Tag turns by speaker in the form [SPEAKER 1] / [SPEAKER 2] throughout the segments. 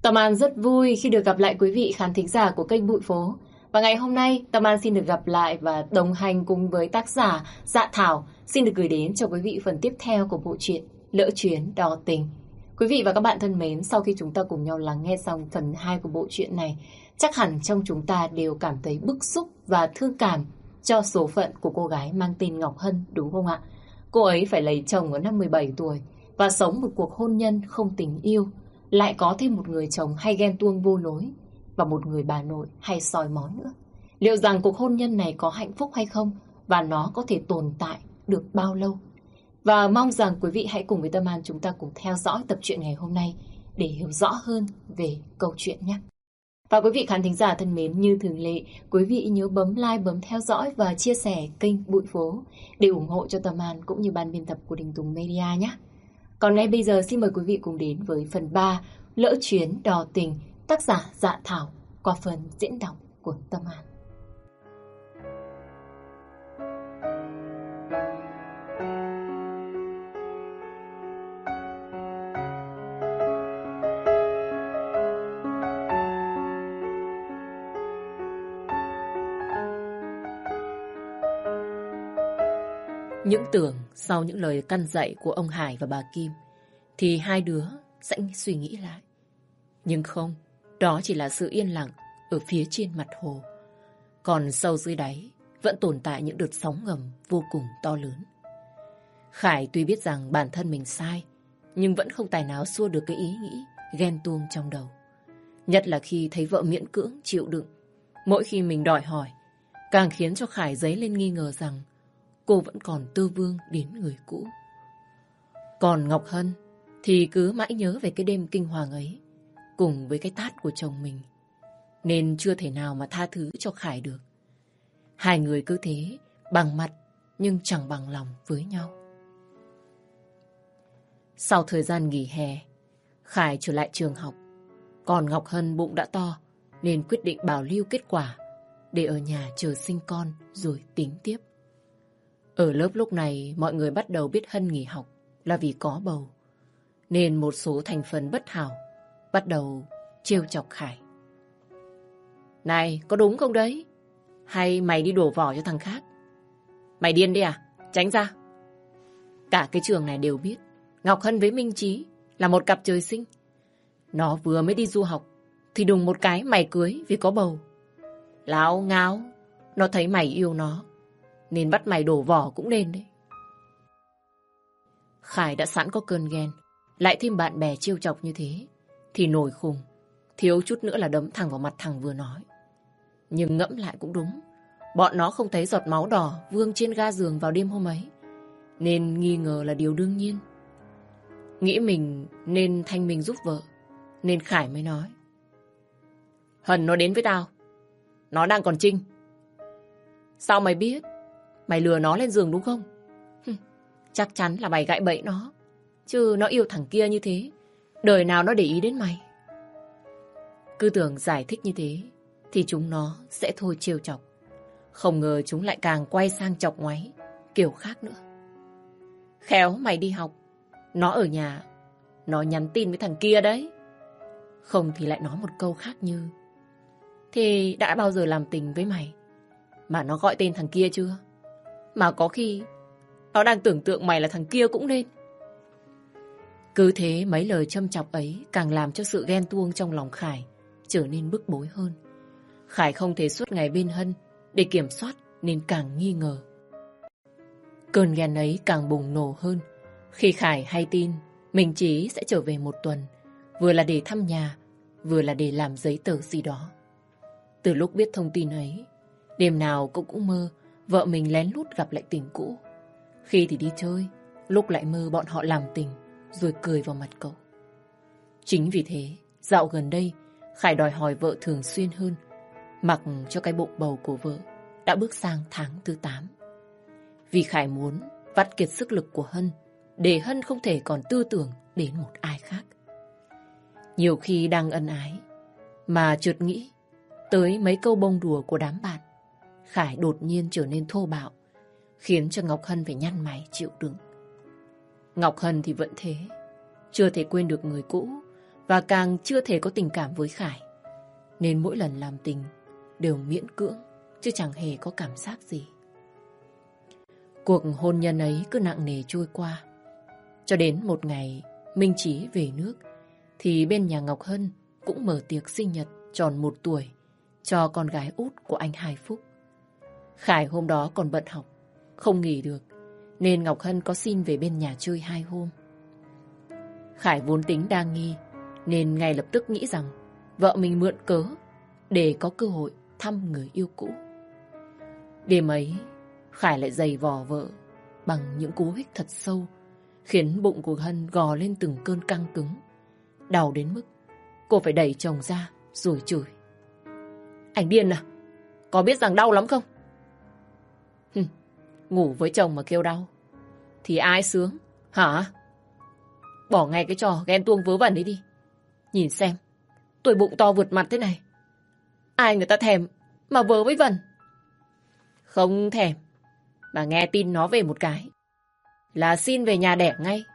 [SPEAKER 1] Tâm An rất vui khi được gặp lại quý vị khán thính giả của kênh Bụi Phố. Và ngày hôm nay, Tâm An xin được gặp lại và đồng hành cùng với tác giả Dạ Thảo xin được gửi đến cho quý vị phần tiếp theo của bộ truyện Lỡ Chuyến Đò Tình. Quý vị và các bạn thân mến, sau khi chúng ta cùng nhau lắng nghe xong phần 2 của bộ truyện này, chắc hẳn trong chúng ta đều cảm thấy bức xúc và thương cảm cho số phận của cô gái mang tên Ngọc Hân, đúng không ạ? Cô ấy phải lấy chồng ở năm 17 tuổi và sống một cuộc hôn nhân không tình yêu, lại có thêm một người chồng hay ghen tuông vô lối và một người bà nội hay soi mói nữa. Liệu rằng cuộc hôn nhân này có hạnh phúc hay không và nó có thể tồn tại được bao lâu? Và mong rằng quý vị hãy cùng với Tâm An chúng ta cùng theo dõi tập truyện ngày hôm nay để hiểu rõ hơn về câu chuyện nhé. Và quý vị khán thính giả thân mến, như thường lệ, quý vị nhớ bấm like, bấm theo dõi và chia sẻ kênh Bụi Phố để ủng hộ cho Tâm An cũng như ban biên tập của Đình Tùng Media nhé. Còn ngay bây giờ xin mời quý vị cùng đến với phần 3 Lỡ Chuyến Đò Tình, tác giả Dạ Thảo qua phần diễn đọc của Tâm An. Những tưởng sau những lời căn dạy của ông Hải và bà Kim thì hai đứa sẽ suy nghĩ lại. Nhưng không, đó chỉ là sự yên lặng ở phía trên mặt hồ. Còn sâu dưới đáy vẫn tồn tại những đợt sóng ngầm vô cùng to lớn. Khải tuy biết rằng bản thân mình sai, nhưng vẫn không tài nào xua được cái ý nghĩ ghen tuông trong đầu. Nhất là khi thấy vợ miễn cưỡng chịu đựng. Mỗi khi mình đòi hỏi, càng khiến cho Khải dấy lên nghi ngờ rằng cô vẫn còn tơ vương đến người cũ. Còn Ngọc Hân thì cứ mãi nhớ về cái đêm kinh hoàng ấy, cùng với cái tát của chồng mình, nên chưa thể nào mà tha thứ cho Khải được. Hai người cứ thế, bằng mặt nhưng chẳng bằng lòng với nhau. Sau thời gian nghỉ hè, Khải trở lại trường học. Còn Ngọc Hân bụng đã to, nên quyết định bảo lưu kết quả để ở nhà chờ sinh con rồi tính tiếp. Ở lớp lúc này, mọi người bắt đầu biết Hân nghỉ học là vì có bầu, nên một số thành phần bất hảo bắt đầu trêu chọc Khải. Này, có đúng không đấy? Hay mày đi đổ vỏ cho thằng khác? Mày điên đi à? Tránh ra. Cả cái trường này đều biết Ngọc Hân với Minh Trí là một cặp trời sinh. Nó vừa mới đi du học thì đùng một cái mày cưới vì có bầu. Láo ngáo, nó thấy mày yêu nó nên bắt mày đổ vỏ cũng nên đấy. Khải đã sẵn có cơn ghen, lại thêm bạn bè trêu chọc như thế thì nổi khùng, thiếu chút nữa là đấm thẳng vào mặt thằng vừa nói. Nhưng ngẫm lại cũng đúng, bọn nó không thấy giọt máu đỏ vương trên ga giường vào đêm hôm ấy, nên nghi ngờ là điều đương nhiên. Nghĩ mình nên thanh minh giúp vợ, nên Khải mới nói: Hân nó đến với tao, nó đang còn trinh. Sao mày biết? Mày lừa nó lên giường đúng không? Chắc chắn là mày gãi bẫy nó, chứ nó yêu thằng kia như thế, đời nào nó để ý đến mày. Cứ tưởng giải thích như thế thì chúng nó sẽ thôi trêu chọc. Không ngờ chúng lại càng quay sang chọc ngoáy kiểu khác nữa. Khéo mày đi học, nó ở nhà, nó nhắn tin với thằng kia đấy. Không thì lại nói một câu khác như: Thì đã bao giờ làm tình với mày mà nó gọi tên thằng kia chưa? Mà có khi nó đang tưởng tượng mày là thằng kia cũng nên. Cứ thế mấy lời châm chọc ấy càng làm cho sự ghen tuông trong lòng Khải trở nên bức bối hơn. Khải không thể suốt ngày bên Hân để kiểm soát nên càng nghi ngờ. Cơn ghen ấy càng bùng nổ hơn khi Khải hay tin Minh Trí sẽ trở về một tuần, vừa là để thăm nhà, vừa là để làm giấy tờ gì đó. Từ lúc biết thông tin ấy, đêm nào cậu cũng mơ vợ mình lén lút gặp lại tình cũ. Khi thì đi chơi, lúc lại mơ bọn họ làm tình rồi cười vào mặt cậu. Chính vì thế, dạo gần đây, Khải đòi hỏi vợ thường xuyên hơn, mặc cho cái bụng bầu của vợ đã bước sang tháng thứ 8. Vì Khải muốn vắt kiệt sức lực của Hân, để Hân không thể còn tư tưởng đến một ai khác. Nhiều khi đang ân ái, mà chợt nghĩ tới mấy câu bông đùa của đám bạn, Khải đột nhiên trở nên thô bạo, khiến cho Ngọc Hân phải nhăn mày chịu đựng. Ngọc Hân thì vẫn thế, chưa thể quên được người cũ, và càng chưa thể có tình cảm với Khải. Nên mỗi lần làm tình đều miễn cưỡng, chứ chẳng hề có cảm giác gì. Cuộc hôn nhân ấy cứ nặng nề trôi qua. Cho đến một ngày Minh Chí về nước, thì bên nhà Ngọc Hân cũng mở tiệc sinh nhật tròn 1 tuổi cho con gái út của anh Hai Phúc. Khải hôm đó còn bận học, không nghỉ được, nên Ngọc Hân có xin về bên nhà chơi 2 hôm. Khải vốn tính đa nghi, nên ngay lập tức nghĩ rằng vợ mình mượn cớ để có cơ hội thăm người yêu cũ. Đêm ấy, Khải lại giày vò vợ bằng những cú hích thật sâu, khiến bụng của Hân gò lên từng cơn căng cứng. Đau đến mức cô phải đẩy chồng ra rồi chửi. Anh điên à? Có biết rằng đau lắm không? Ngủ với chồng mà kêu đau thì ai sướng hả? Bỏ ngay cái trò ghen tuông vớ vẩn ấy đi. Nhìn xem, tôi bụng to vượt mặt thế này, ai người ta thèm mà vớ với vẩn. Không thèm, mà nghe tin nó về một cái là xin về nhà đẻ ngay.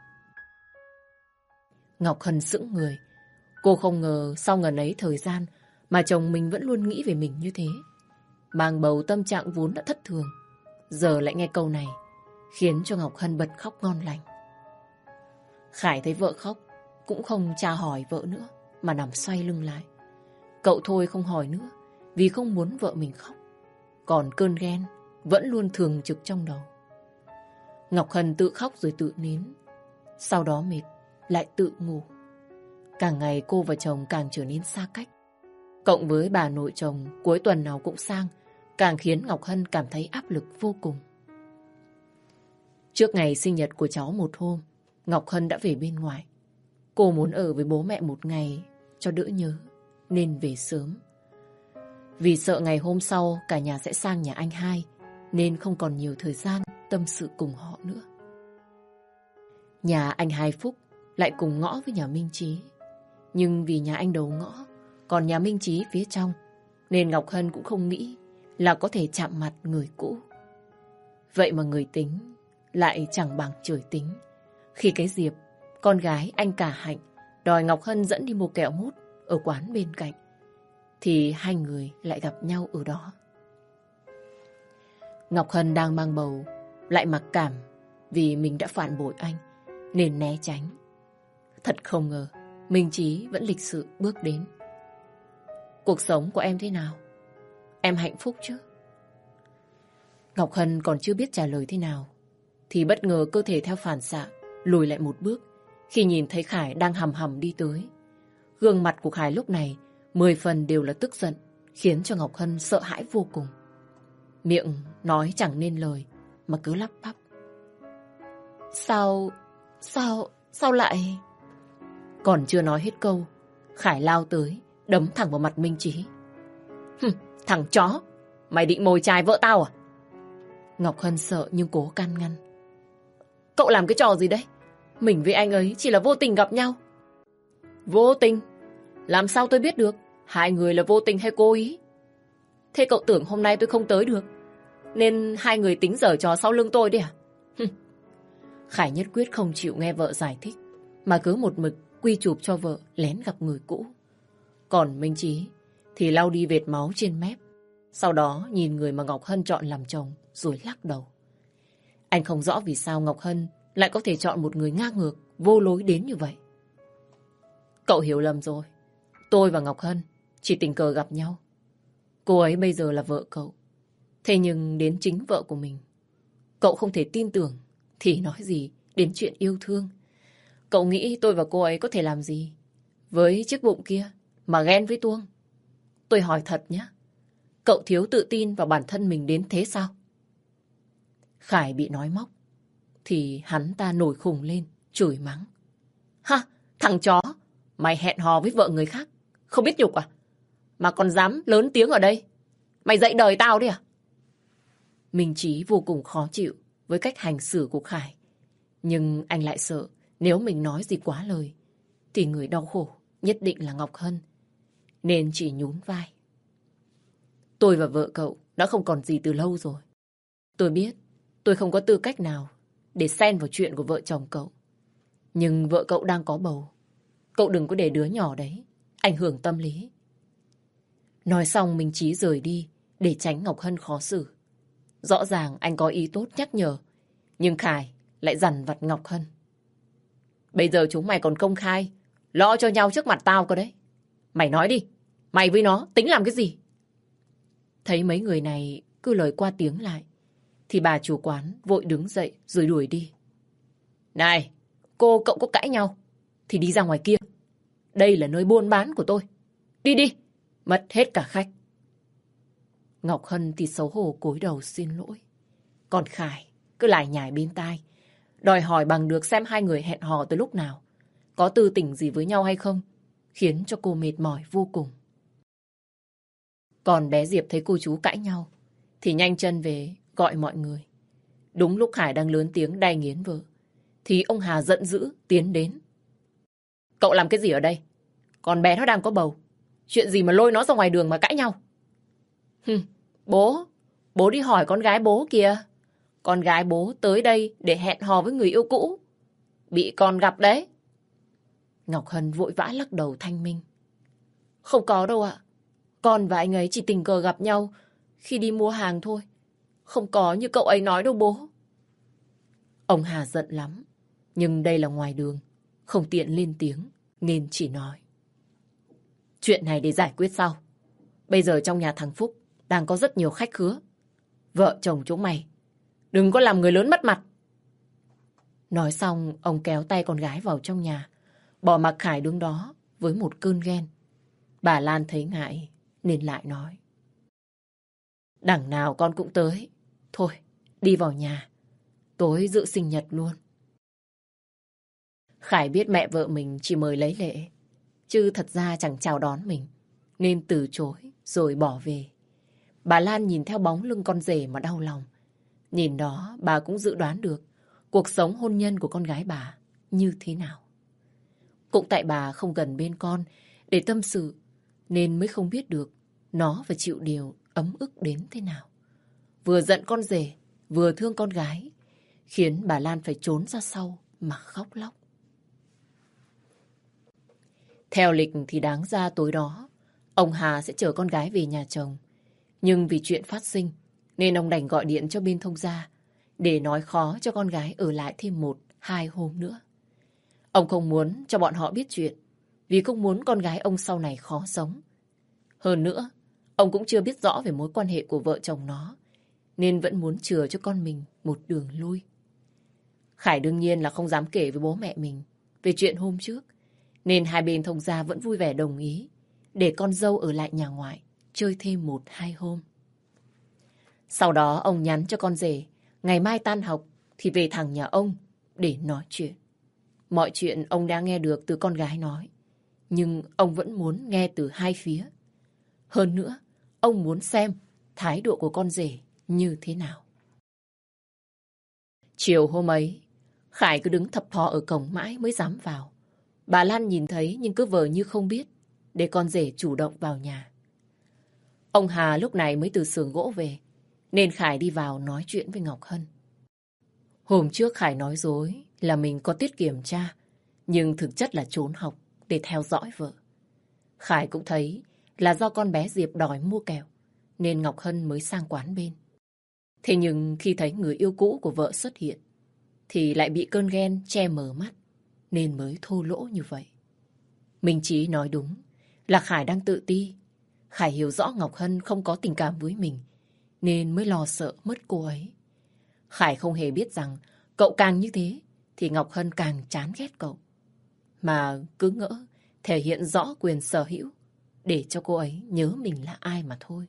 [SPEAKER 1] Ngọc Hân sững người. Cô không ngờ sau ngần ấy thời gian mà chồng mình vẫn luôn nghĩ về mình như thế. Mang bầu tâm trạng vốn đã thất thường, giờ lại nghe câu này, khiến cho Ngọc Hân bật khóc ngon lành. Khải thấy vợ khóc cũng không tra hỏi vợ nữa, mà nằm xoay lưng lại. Cậu thôi không hỏi nữa, vì không muốn vợ mình khóc. Còn cơn ghen vẫn luôn thường trực trong đầu. Ngọc Hân tự khóc rồi tự nín. Sau đó mệt lại tự ngủ. Càng ngày cô và chồng càng trở nên xa cách. Cộng với bà nội chồng cuối tuần nào cũng sang, càng khiến Ngọc Hân cảm thấy áp lực vô cùng. Trước ngày sinh nhật của cháu một hôm, Ngọc Hân đã về bên ngoài. Cô muốn ở với bố mẹ một ngày cho đỡ nhớ, nên về sớm. Vì sợ ngày hôm sau cả nhà sẽ sang nhà anh Hai, nên không còn nhiều thời gian tâm sự cùng họ nữa. Nhà anh Hai Phúc lại cùng ngõ với nhà Minh Chí. Nhưng vì nhà anh đầu ngõ, còn nhà Minh Chí phía trong, nên Ngọc Hân cũng không nghĩ là có thể chạm mặt người cũ. Vậy mà người tính lại chẳng bằng trời tính. Khi cái Diệp, con gái anh cả Hạnh, đòi Ngọc Hân dẫn đi mua kẹo mút ở quán bên cạnh, thì hai người lại gặp nhau ở đó. Ngọc Hân đang mang bầu, lại mặc cảm vì mình đã phản bội anh, nên né tránh. Thật không ngờ, Minh Chí vẫn lịch sự bước đến. Cuộc sống của em thế nào? Em hạnh phúc chứ? Ngọc Hân còn chưa biết trả lời thế nào, thì bất ngờ cơ thể theo phản xạ lùi lại một bước khi nhìn thấy Khải đang hầm hầm đi tới. Gương mặt của Khải lúc này 10 phần đều là tức giận, khiến cho Ngọc Hân sợ hãi vô cùng. Miệng nói chẳng nên lời mà cứ lắp bắp. Sao lại... Còn chưa nói hết câu, Khải lao tới, đấm thẳng vào mặt Minh Chí. Thằng chó, mày định mồi chài vợ tao à? Ngọc Hân sợ nhưng cố can ngăn. Cậu làm cái trò gì đấy? Mình với anh ấy chỉ là vô tình gặp nhau. Vô tình? Làm sao tôi biết được hai người là vô tình hay cố ý? Thế cậu tưởng hôm nay tôi không tới được, nên hai người tính giở trò sau lưng tôi đấy à? Khải nhất quyết không chịu nghe vợ giải thích, mà cứ một mực quy chụp cho vợ lén gặp người cũ. Còn Minh Chí thì lau đi vệt máu trên mép, sau đó nhìn người mà Ngọc Hân chọn làm chồng rồi lắc đầu. Anh không rõ vì sao Ngọc Hân lại có thể chọn một người ngang ngược, vô lối đến như vậy. Cậu hiểu lầm rồi. Tôi và Ngọc Hân chỉ tình cờ gặp nhau. Cô ấy bây giờ là vợ cậu. Thế nhưng đến chính vợ của mình, cậu không thể tin tưởng, thì nói gì đến chuyện yêu thương. Cậu nghĩ tôi và cô ấy có thể làm gì với chiếc bụng kia mà ghen với Tuông? Tôi hỏi thật nhé, cậu thiếu tự tin vào bản thân mình đến thế sao? Khải bị nói móc thì hắn ta nổi khùng lên, chửi mắng. Ha, thằng chó, mày hẹn hò với vợ người khác, không biết nhục à? Mà còn dám lớn tiếng ở đây. Mày dạy đời tao đi à? Minh Chí vô cùng khó chịu với cách hành xử của Khải. Nhưng anh lại sợ nếu mình nói gì quá lời thì người đau khổ nhất định là Ngọc Hân. Nên chỉ nhún vai. Tôi và vợ cậu đã không còn gì từ lâu rồi. Tôi biết tôi không có tư cách nào để xen vào chuyện của vợ chồng cậu. Nhưng vợ cậu đang có bầu. Cậu đừng có để đứa nhỏ đấy ảnh hưởng tâm lý. Nói xong Minh Chí rời đi để tránh Ngọc Hân khó xử. Rõ ràng anh có ý tốt nhắc nhở, nhưng Khải lại dằn vặt Ngọc Hân. Bây giờ chúng mày còn công khai lo cho nhau trước mặt tao cơ đấy. Mày nói đi, mày với nó tính làm cái gì? Thấy mấy người này cứ lời qua tiếng lại, thì bà chủ quán vội đứng dậy rồi đuổi đi. Này, cô cậu có cãi nhau thì đi ra ngoài kia. Đây là nơi buôn bán của tôi. Đi đi, mất hết cả khách. Ngọc Hân thì xấu hổ cúi đầu xin lỗi. Còn Khải cứ lải nhải bên tai, đòi hỏi bằng được xem hai người hẹn hò từ lúc nào, có tư tình gì với nhau hay không, khiến cho cô mệt mỏi vô cùng. Còn bé Diệp thấy cô chú cãi nhau thì nhanh chân về gọi mọi người. Đúng lúc Khải đang lớn tiếng đay nghiến vợ thì ông Hà giận dữ tiến đến. Cậu làm cái gì ở đây? Con bé nó đang có bầu. Chuyện gì mà lôi nó ra ngoài đường mà cãi nhau? Bố đi hỏi con gái bố kìa. Con gái bố tới đây để hẹn hò với người yêu cũ. Bị con gặp đấy. Ngọc Hân vội vã lắc đầu thanh minh. Không có đâu ạ. Con và anh ấy chỉ tình cờ gặp nhau khi đi mua hàng thôi. Không có như cậu ấy nói đâu bố. Ông Hà giận lắm. Nhưng đây là ngoài đường, không tiện lên tiếng, nên chỉ nói. Chuyện này để giải quyết sau. Bây giờ trong nhà thằng Phúc đang có rất nhiều khách khứa. Vợ chồng chúng mày đừng có làm người lớn mất mặt. Nói xong, ông kéo tay con gái vào trong nhà, bỏ mặc Khải đứng đó với một cơn ghen. Bà Lan thấy ngại nên lại nói. Đằng nào con cũng tới. Thôi, đi vào nhà. Tối dự sinh nhật luôn. Khải biết mẹ vợ mình chỉ mời lấy lệ, chứ thật ra chẳng chào đón mình, nên từ chối rồi bỏ về. Bà Lan nhìn theo bóng lưng con rể mà đau lòng. Nhìn đó bà cũng dự đoán được cuộc sống hôn nhân của con gái bà như thế nào. Cũng tại bà không gần bên con để tâm sự nên mới không biết được nó phải chịu điều ấm ức đến thế nào. Vừa giận con rể, vừa thương con gái, khiến bà Lan phải trốn ra sau mà khóc lóc. Theo lịch thì đáng ra tối đó, ông Hà sẽ chở con gái về nhà chồng. Nhưng vì chuyện phát sinh, nên ông đành gọi điện cho bên thông gia để nói khó cho con gái ở lại thêm 1-2 hôm nữa. Ông không muốn cho bọn họ biết chuyện, vì không muốn con gái ông sau này khó sống. Hơn nữa, ông cũng chưa biết rõ về mối quan hệ của vợ chồng nó, nên vẫn muốn chừa cho con mình một đường lui. Khải đương nhiên là không dám kể với bố mẹ mình về chuyện hôm trước, nên hai bên thông gia vẫn vui vẻ đồng ý để con dâu ở lại nhà ngoại chơi thêm 1-2 hôm. Sau đó ông nhắn cho con rể ngày mai tan học thì về thẳng nhà ông để nói chuyện. Mọi chuyện ông đã nghe được từ con gái nói, nhưng ông vẫn muốn nghe từ hai phía. Hơn nữa, ông muốn xem thái độ của con rể như thế nào. Chiều hôm ấy, Khải cứ đứng thập thò ở cổng mãi mới dám vào. Bà Lan nhìn thấy nhưng cứ vờ như không biết, để con rể chủ động vào nhà. Ông Hà lúc này mới từ xưởng gỗ về, nên Khải đi vào nói chuyện với Ngọc Hân. Hôm trước Khải nói dối là mình có tiết kiểm tra, nhưng thực chất là trốn học để theo dõi vợ. Khải cũng thấy là do con bé Diệp đòi mua kẹo, nên Ngọc Hân mới sang quán bên. Thế nhưng khi thấy người yêu cũ của vợ xuất hiện, thì lại bị cơn ghen che mờ mắt, nên mới thô lỗ như vậy. Minh Chí nói đúng là Khải đang tự ti. Khải hiểu rõ Ngọc Hân không có tình cảm với mình, nên mới lo sợ mất cô ấy. Khải không hề biết rằng cậu càng như thế thì Ngọc Hân càng chán ghét cậu, mà cứ ngỡ thể hiện rõ quyền sở hữu để cho cô ấy nhớ mình là ai mà thôi.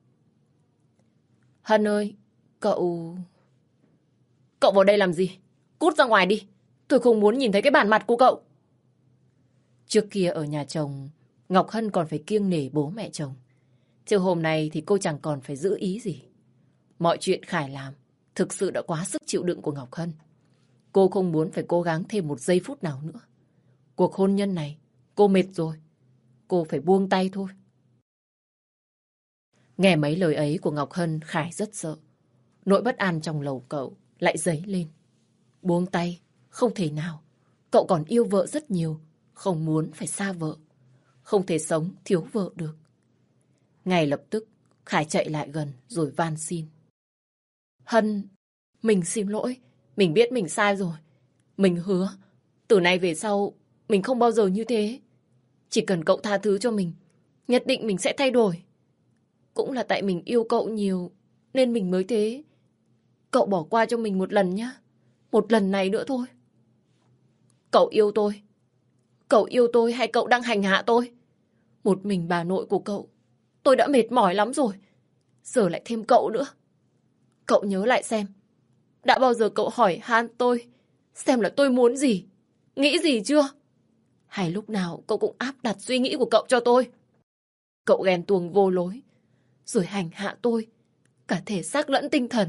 [SPEAKER 1] Hân ơi, cậu vào đây làm gì? Cút ra ngoài đi, tôi không muốn nhìn thấy cái bản mặt của cậu. Trước kia ở nhà chồng, Ngọc Hân còn phải kiêng nể bố mẹ chồng, chứ hôm nay thì cô chẳng còn phải giữ ý gì. Mọi chuyện Khải làm thực sự đã quá sức chịu đựng của Ngọc Hân. Cô không muốn phải cố gắng thêm một giây phút nào nữa. Cuộc hôn nhân này, cô mệt rồi. Cô phải buông tay thôi. Nghe mấy lời ấy của Ngọc Hân, Khải rất sợ. Nỗi bất an trong lầu cậu lại dấy lên. Buông tay, không thể nào. Cậu còn yêu vợ rất nhiều, không muốn phải xa vợ. Không thể sống thiếu vợ được. Ngay lập tức, Khải chạy lại gần rồi van xin. Hân, mình xin lỗi. Mình biết mình sai rồi. Mình hứa, từ nay về sau, mình không bao giờ như thế. Chỉ cần cậu tha thứ cho mình, nhất định mình sẽ thay đổi. Cũng là tại mình yêu cậu nhiều, nên mình mới thế. Cậu bỏ qua cho mình một lần nhé. Một lần này nữa thôi. Cậu yêu tôi. Cậu yêu tôi hay cậu đang hành hạ tôi? Một mình bà nội của cậu, tôi đã mệt mỏi lắm rồi. Giờ lại thêm cậu nữa. Cậu nhớ lại xem. Đã bao giờ cậu hỏi han tôi xem là tôi muốn gì, nghĩ gì chưa? Hay lúc nào cậu cũng áp đặt suy nghĩ của cậu cho tôi? Cậu ghen tuông vô lối, rồi hành hạ tôi, cả thể xác lẫn tinh thần.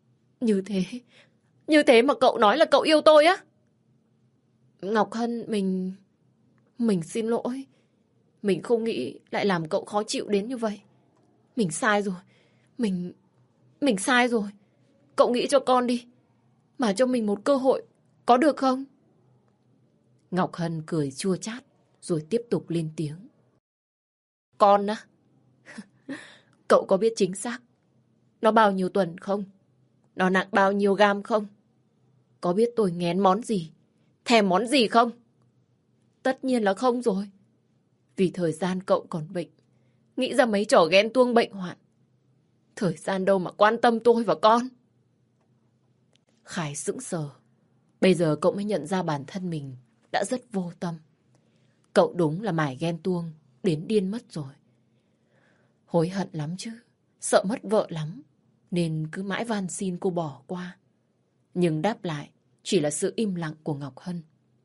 [SPEAKER 1] Như thế mà cậu nói là cậu yêu tôi á? Ngọc Hân, mình xin lỗi. Mình không nghĩ lại làm cậu khó chịu đến như vậy. Mình sai rồi. Mình sai rồi. Cậu nghĩ cho con đi. Mà cho mình một cơ hội. Có được không? Ngọc Hân cười chua chát rồi tiếp tục lên tiếng. Con á? Cậu có biết chính xác nó bao nhiêu tuần không? Nó nặng bao nhiêu gam không? Có biết tôi nghén món gì, thèm món gì không? Tất nhiên là không rồi. Vì thời gian cậu còn bệnh, nghĩ ra mấy trò ghen tuông bệnh hoạn. Thời gian đâu mà quan tâm tôi và con. Khải sững sờ. Bây giờ cậu mới nhận ra bản thân mình đã rất vô tâm. Cậu đúng là mải ghen tuông đến điên mất rồi. Hối hận lắm chứ, sợ mất vợ lắm, nên cứ mãi van xin cô bỏ qua. Nhưng đáp lại chỉ là sự im lặng của Ngọc Hân.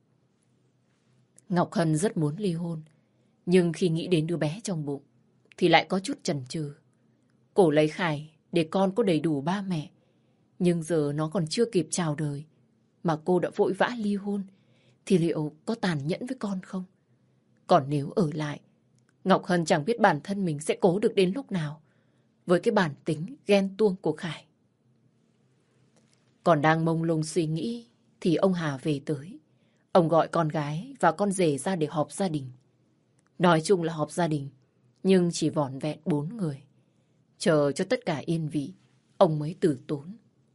[SPEAKER 1] Ngọc Hân rất muốn ly hôn, nhưng khi nghĩ đến đứa bé trong bụng thì lại có chút chần chừ. Cô lấy Khải để con có đầy đủ ba mẹ, nhưng giờ nó còn chưa kịp chào đời mà cô đã vội vã ly hôn, thì liệu có tàn nhẫn với con không? Còn nếu ở lại, Ngọc Hân chẳng biết bản thân mình sẽ cố được đến lúc nào với cái bản tính ghen tuông của Khải. Còn đang mông lung suy nghĩ thì ông Hà về tới. Ông gọi con gái và con rể ra để họp gia đình. Nói chung là họp gia đình, nhưng chỉ vỏn vẹn 4 người. Chờ cho tất cả yên vị, ông mới từ tốn.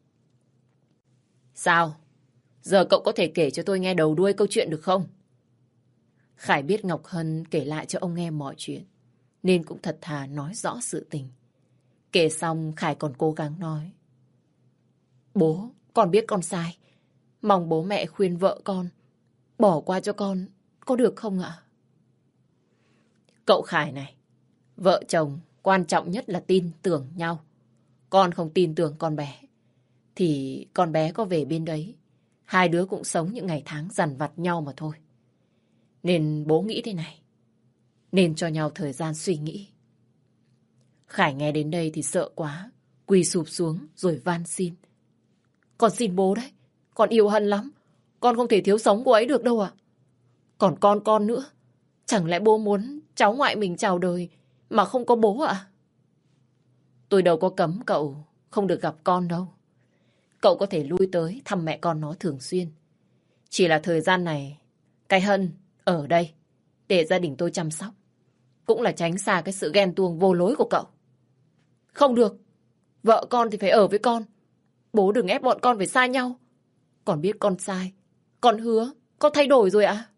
[SPEAKER 1] Sao? Giờ cậu có thể kể cho tôi nghe đầu đuôi câu chuyện được không? Khải biết Ngọc Hân kể lại cho ông nghe mọi chuyện, nên cũng thật thà nói rõ sự tình. Kể xong Khải còn cố gắng nói. Bố, con biết con sai. Mong bố mẹ khuyên vợ con bỏ qua cho con, có được không ạ? Cậu Khải này, vợ chồng quan trọng nhất là tin tưởng nhau. Con không tin tưởng con bé, thì con bé có về bên đấy, hai đứa cũng sống những ngày tháng dằn vặt nhau mà thôi. Nên bố nghĩ thế này, nên cho nhau thời gian suy nghĩ. Khải nghe đến đây thì sợ quá, quỳ sụp xuống rồi van xin. Con xin bố đấy, con yêu Hân lắm, con không thể thiếu sống cô ấy được đâu ạ. Còn con nữa, chẳng lẽ bố muốn cháu ngoại mình chào đời mà không có bố ạ? Tôi đâu có cấm cậu không được gặp con đâu. Cậu có thể lui tới thăm mẹ con nó thường xuyên. Chỉ là thời gian này, cái Hân ở đây để gia đình tôi chăm sóc. Cũng là tránh xa cái sự ghen tuông vô lối của cậu. Không được, vợ con thì phải ở với con. Bố đừng ép bọn con phải xa nhau. Con biết con sai, con hứa, con thay đổi rồi ạ.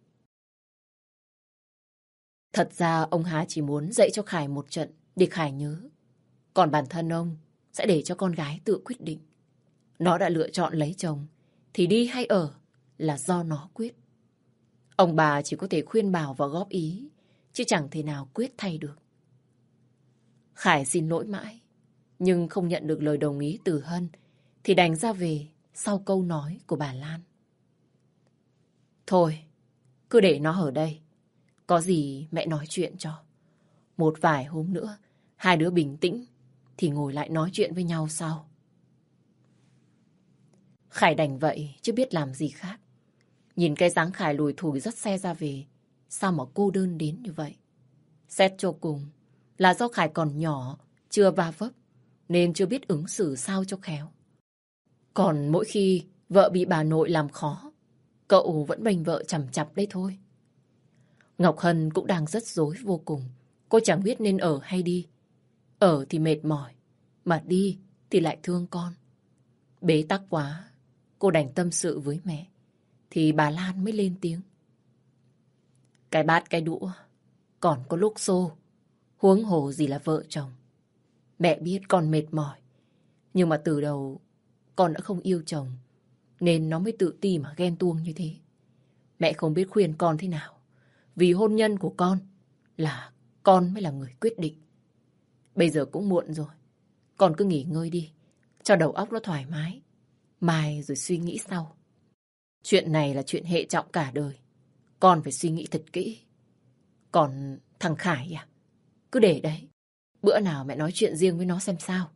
[SPEAKER 1] Thật ra ông Hà chỉ muốn dạy cho Khải một trận để Khải nhớ. Còn bản thân ông sẽ để cho con gái tự quyết định. Nó đã lựa chọn lấy chồng thì đi hay ở là do nó quyết. Ông bà chỉ có thể khuyên bảo và góp ý, chứ chẳng thể nào quyết thay được. Khải xin lỗi mãi, nhưng không nhận được lời đồng ý từ Hân thì đành ra về sau câu nói của bà Lan. Thôi, cứ để nó ở đây. Có gì mẹ nói chuyện cho. Một vài hôm nữa, hai đứa bình tĩnh thì ngồi lại nói chuyện với nhau sau. Khải đành vậy chứ biết làm gì khác. Nhìn cái dáng Khải lùi thủi dắt xe ra về, sao mà cô đơn đến như vậy? Xét cho cùng là do Khải còn nhỏ, chưa va vấp, nên chưa biết ứng xử sao cho khéo. Còn mỗi khi vợ bị bà nội làm khó, cậu vẫn bênh vợ chằm chặp đấy thôi. Ngọc Hân cũng đang rất rối vô cùng. Cô chẳng biết nên ở hay đi. Ở thì mệt mỏi, mà đi thì lại thương con. Bế tắc quá, cô đành tâm sự với mẹ. Thì bà Lan mới lên tiếng. Cái bát cái đũa, còn có lúc xô. Huống hồ gì là vợ chồng. Mẹ biết con mệt mỏi. Nhưng mà từ đầu con đã không yêu chồng. Nên nó mới tự ti mà ghen tuông như thế. Mẹ không biết khuyên con thế nào. Vì hôn nhân của con là con mới là người quyết định. Bây giờ cũng muộn rồi. Con cứ nghỉ ngơi đi. Cho đầu óc nó thoải mái. Mai rồi suy nghĩ sau. Chuyện này là chuyện hệ trọng cả đời. Con phải suy nghĩ thật kỹ. Còn thằng Khải à? Cứ để đấy. Bữa nào mẹ nói chuyện riêng với nó xem sao.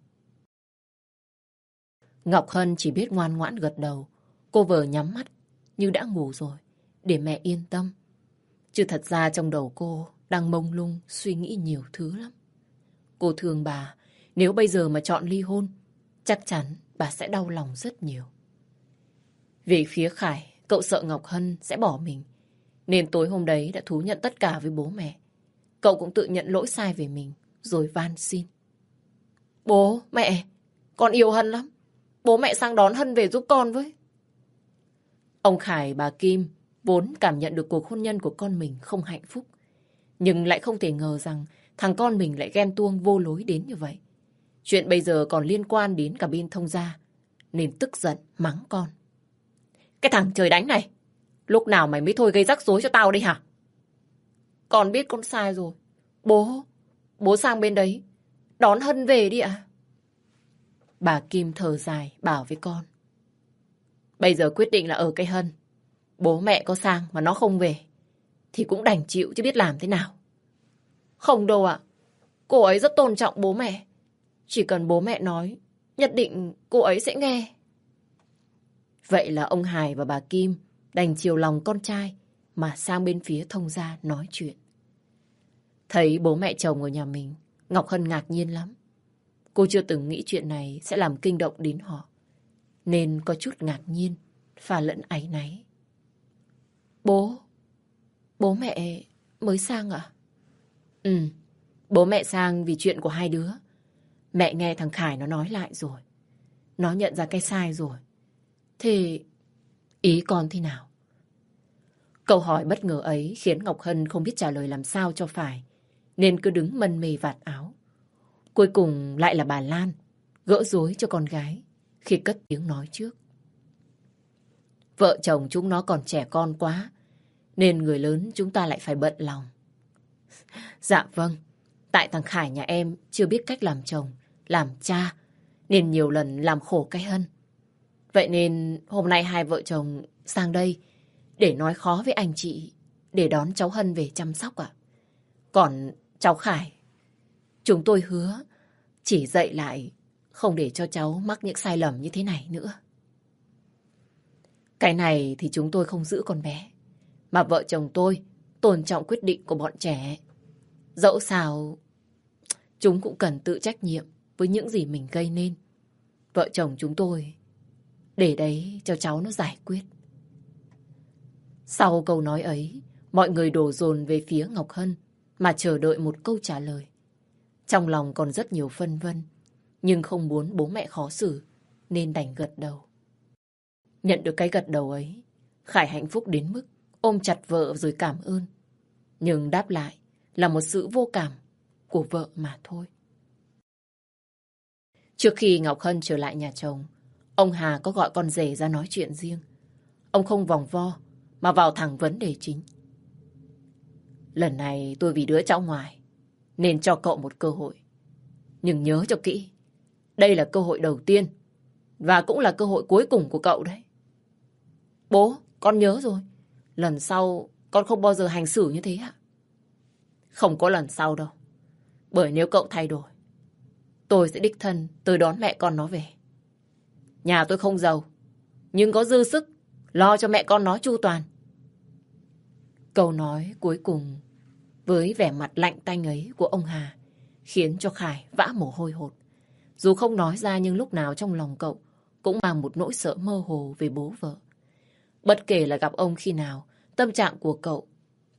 [SPEAKER 1] Ngọc Hân chỉ biết ngoan ngoãn gật đầu. Cô vờ nhắm mắt như đã ngủ rồi. Để mẹ yên tâm. Chứ thật ra trong đầu cô đang mông lung suy nghĩ nhiều thứ lắm. Cô thương bà. Nếu bây giờ mà chọn ly hôn, chắc chắn bà sẽ đau lòng rất nhiều. Về phía Khải, cậu sợ Ngọc Hân sẽ bỏ mình. Nên tối hôm đấy đã thú nhận tất cả với bố mẹ. Cậu cũng tự nhận lỗi sai về mình, rồi van xin. Bố, mẹ, con yêu Hân lắm. Bố mẹ sang đón Hân về giúp con với. Ông Khải, bà Kim vốn cảm nhận được cuộc hôn nhân của con mình không hạnh phúc. Nhưng lại không thể ngờ rằng thằng con mình lại ghen tuông vô lối đến như vậy. Chuyện bây giờ còn liên quan đến cả bên thông gia. Nên tức giận mắng con. Cái thằng trời đánh này, lúc nào mày mới thôi gây rắc rối cho tao đi hả? Con biết con sai rồi. Bố sang bên đấy, đón Hân về đi ạ. Bà Kim thở dài bảo với con. Bây giờ quyết định là ở cái Hân. Bố mẹ có sang mà nó không về thì cũng đành chịu chứ biết làm thế nào. Không đâu ạ. Cô ấy rất tôn trọng bố mẹ. Chỉ cần bố mẹ nói, nhất định cô ấy sẽ nghe. Vậy là ông Hải và bà Kim đành chiều lòng con trai mà sang bên phía thông gia nói chuyện. Thấy bố mẹ chồng ở nhà mình, Ngọc Hân ngạc nhiên lắm. Cô chưa từng nghĩ chuyện này sẽ làm kinh động đến họ. Nên có chút ngạc nhiên, pha lẫn áy náy. Bố mẹ mới sang ạ? Ừ, bố mẹ sang vì chuyện của hai đứa. Mẹ nghe thằng Khải nó nói lại rồi. Nó nhận ra cái sai rồi. Thế ý con thế nào? Câu hỏi bất ngờ ấy khiến Ngọc Hân không biết trả lời làm sao cho phải. Nên cứ đứng mân mê vạt áo. Cuối cùng lại là bà Lan gỡ rối cho con gái khi cất tiếng nói trước. Vợ chồng chúng nó còn trẻ con quá, nên người lớn chúng ta lại phải bận lòng. Dạ vâng, tại thằng Khải nhà em chưa biết cách làm chồng, làm cha, nên nhiều lần làm khổ cái Hân. Vậy nên hôm nay hai vợ chồng sang đây để nói khó với anh chị, để đón cháu Hân về chăm sóc ạ. Còn cháu Khải, chúng tôi hứa chỉ dạy lại, không để cho cháu mắc những sai lầm như thế này nữa. Cái này thì chúng tôi không giữ con bé, mà vợ chồng tôi tôn trọng quyết định của bọn trẻ. Dẫu sao, chúng cũng cần tự trách nhiệm với những gì mình gây nên. Vợ chồng chúng tôi để đấy cho cháu nó giải quyết. Sau câu nói ấy, mọi người đổ dồn về phía Ngọc Hân mà chờ đợi một câu trả lời. Trong lòng còn rất nhiều phân vân, nhưng không muốn bố mẹ khó xử nên đành gật đầu. Nhận được cái gật đầu ấy, Khải hạnh phúc đến mức ôm chặt vợ rồi cảm ơn. Nhưng đáp lại là một sự vô cảm của vợ mà thôi. Trước khi Ngọc Hân trở lại nhà chồng, ông Hà có gọi con rể ra nói chuyện riêng. Ông không vòng vo mà vào thẳng vấn đề chính. Lần này tôi vì đứa cháu ngoài nên cho cậu một cơ hội. Nhưng nhớ cho kỹ, đây là cơ hội đầu tiên và cũng là cơ hội cuối cùng của cậu đấy. Bố, con nhớ rồi. Lần sau con không bao giờ hành xử như thế ạ? Không có lần sau đâu. Bởi nếu cậu thay đổi, tôi sẽ đích thân tới đón mẹ con nó về. Nhà tôi không giàu, nhưng có dư sức lo cho mẹ con nó chu toàn. Câu nói cuối cùng với vẻ mặt lạnh tanh ấy của ông Hà khiến cho Khải vã mồ hôi hột. Dù không nói ra nhưng lúc nào trong lòng cậu cũng mang một nỗi sợ mơ hồ về bố vợ. Bất kể là gặp ông khi nào, tâm trạng của cậu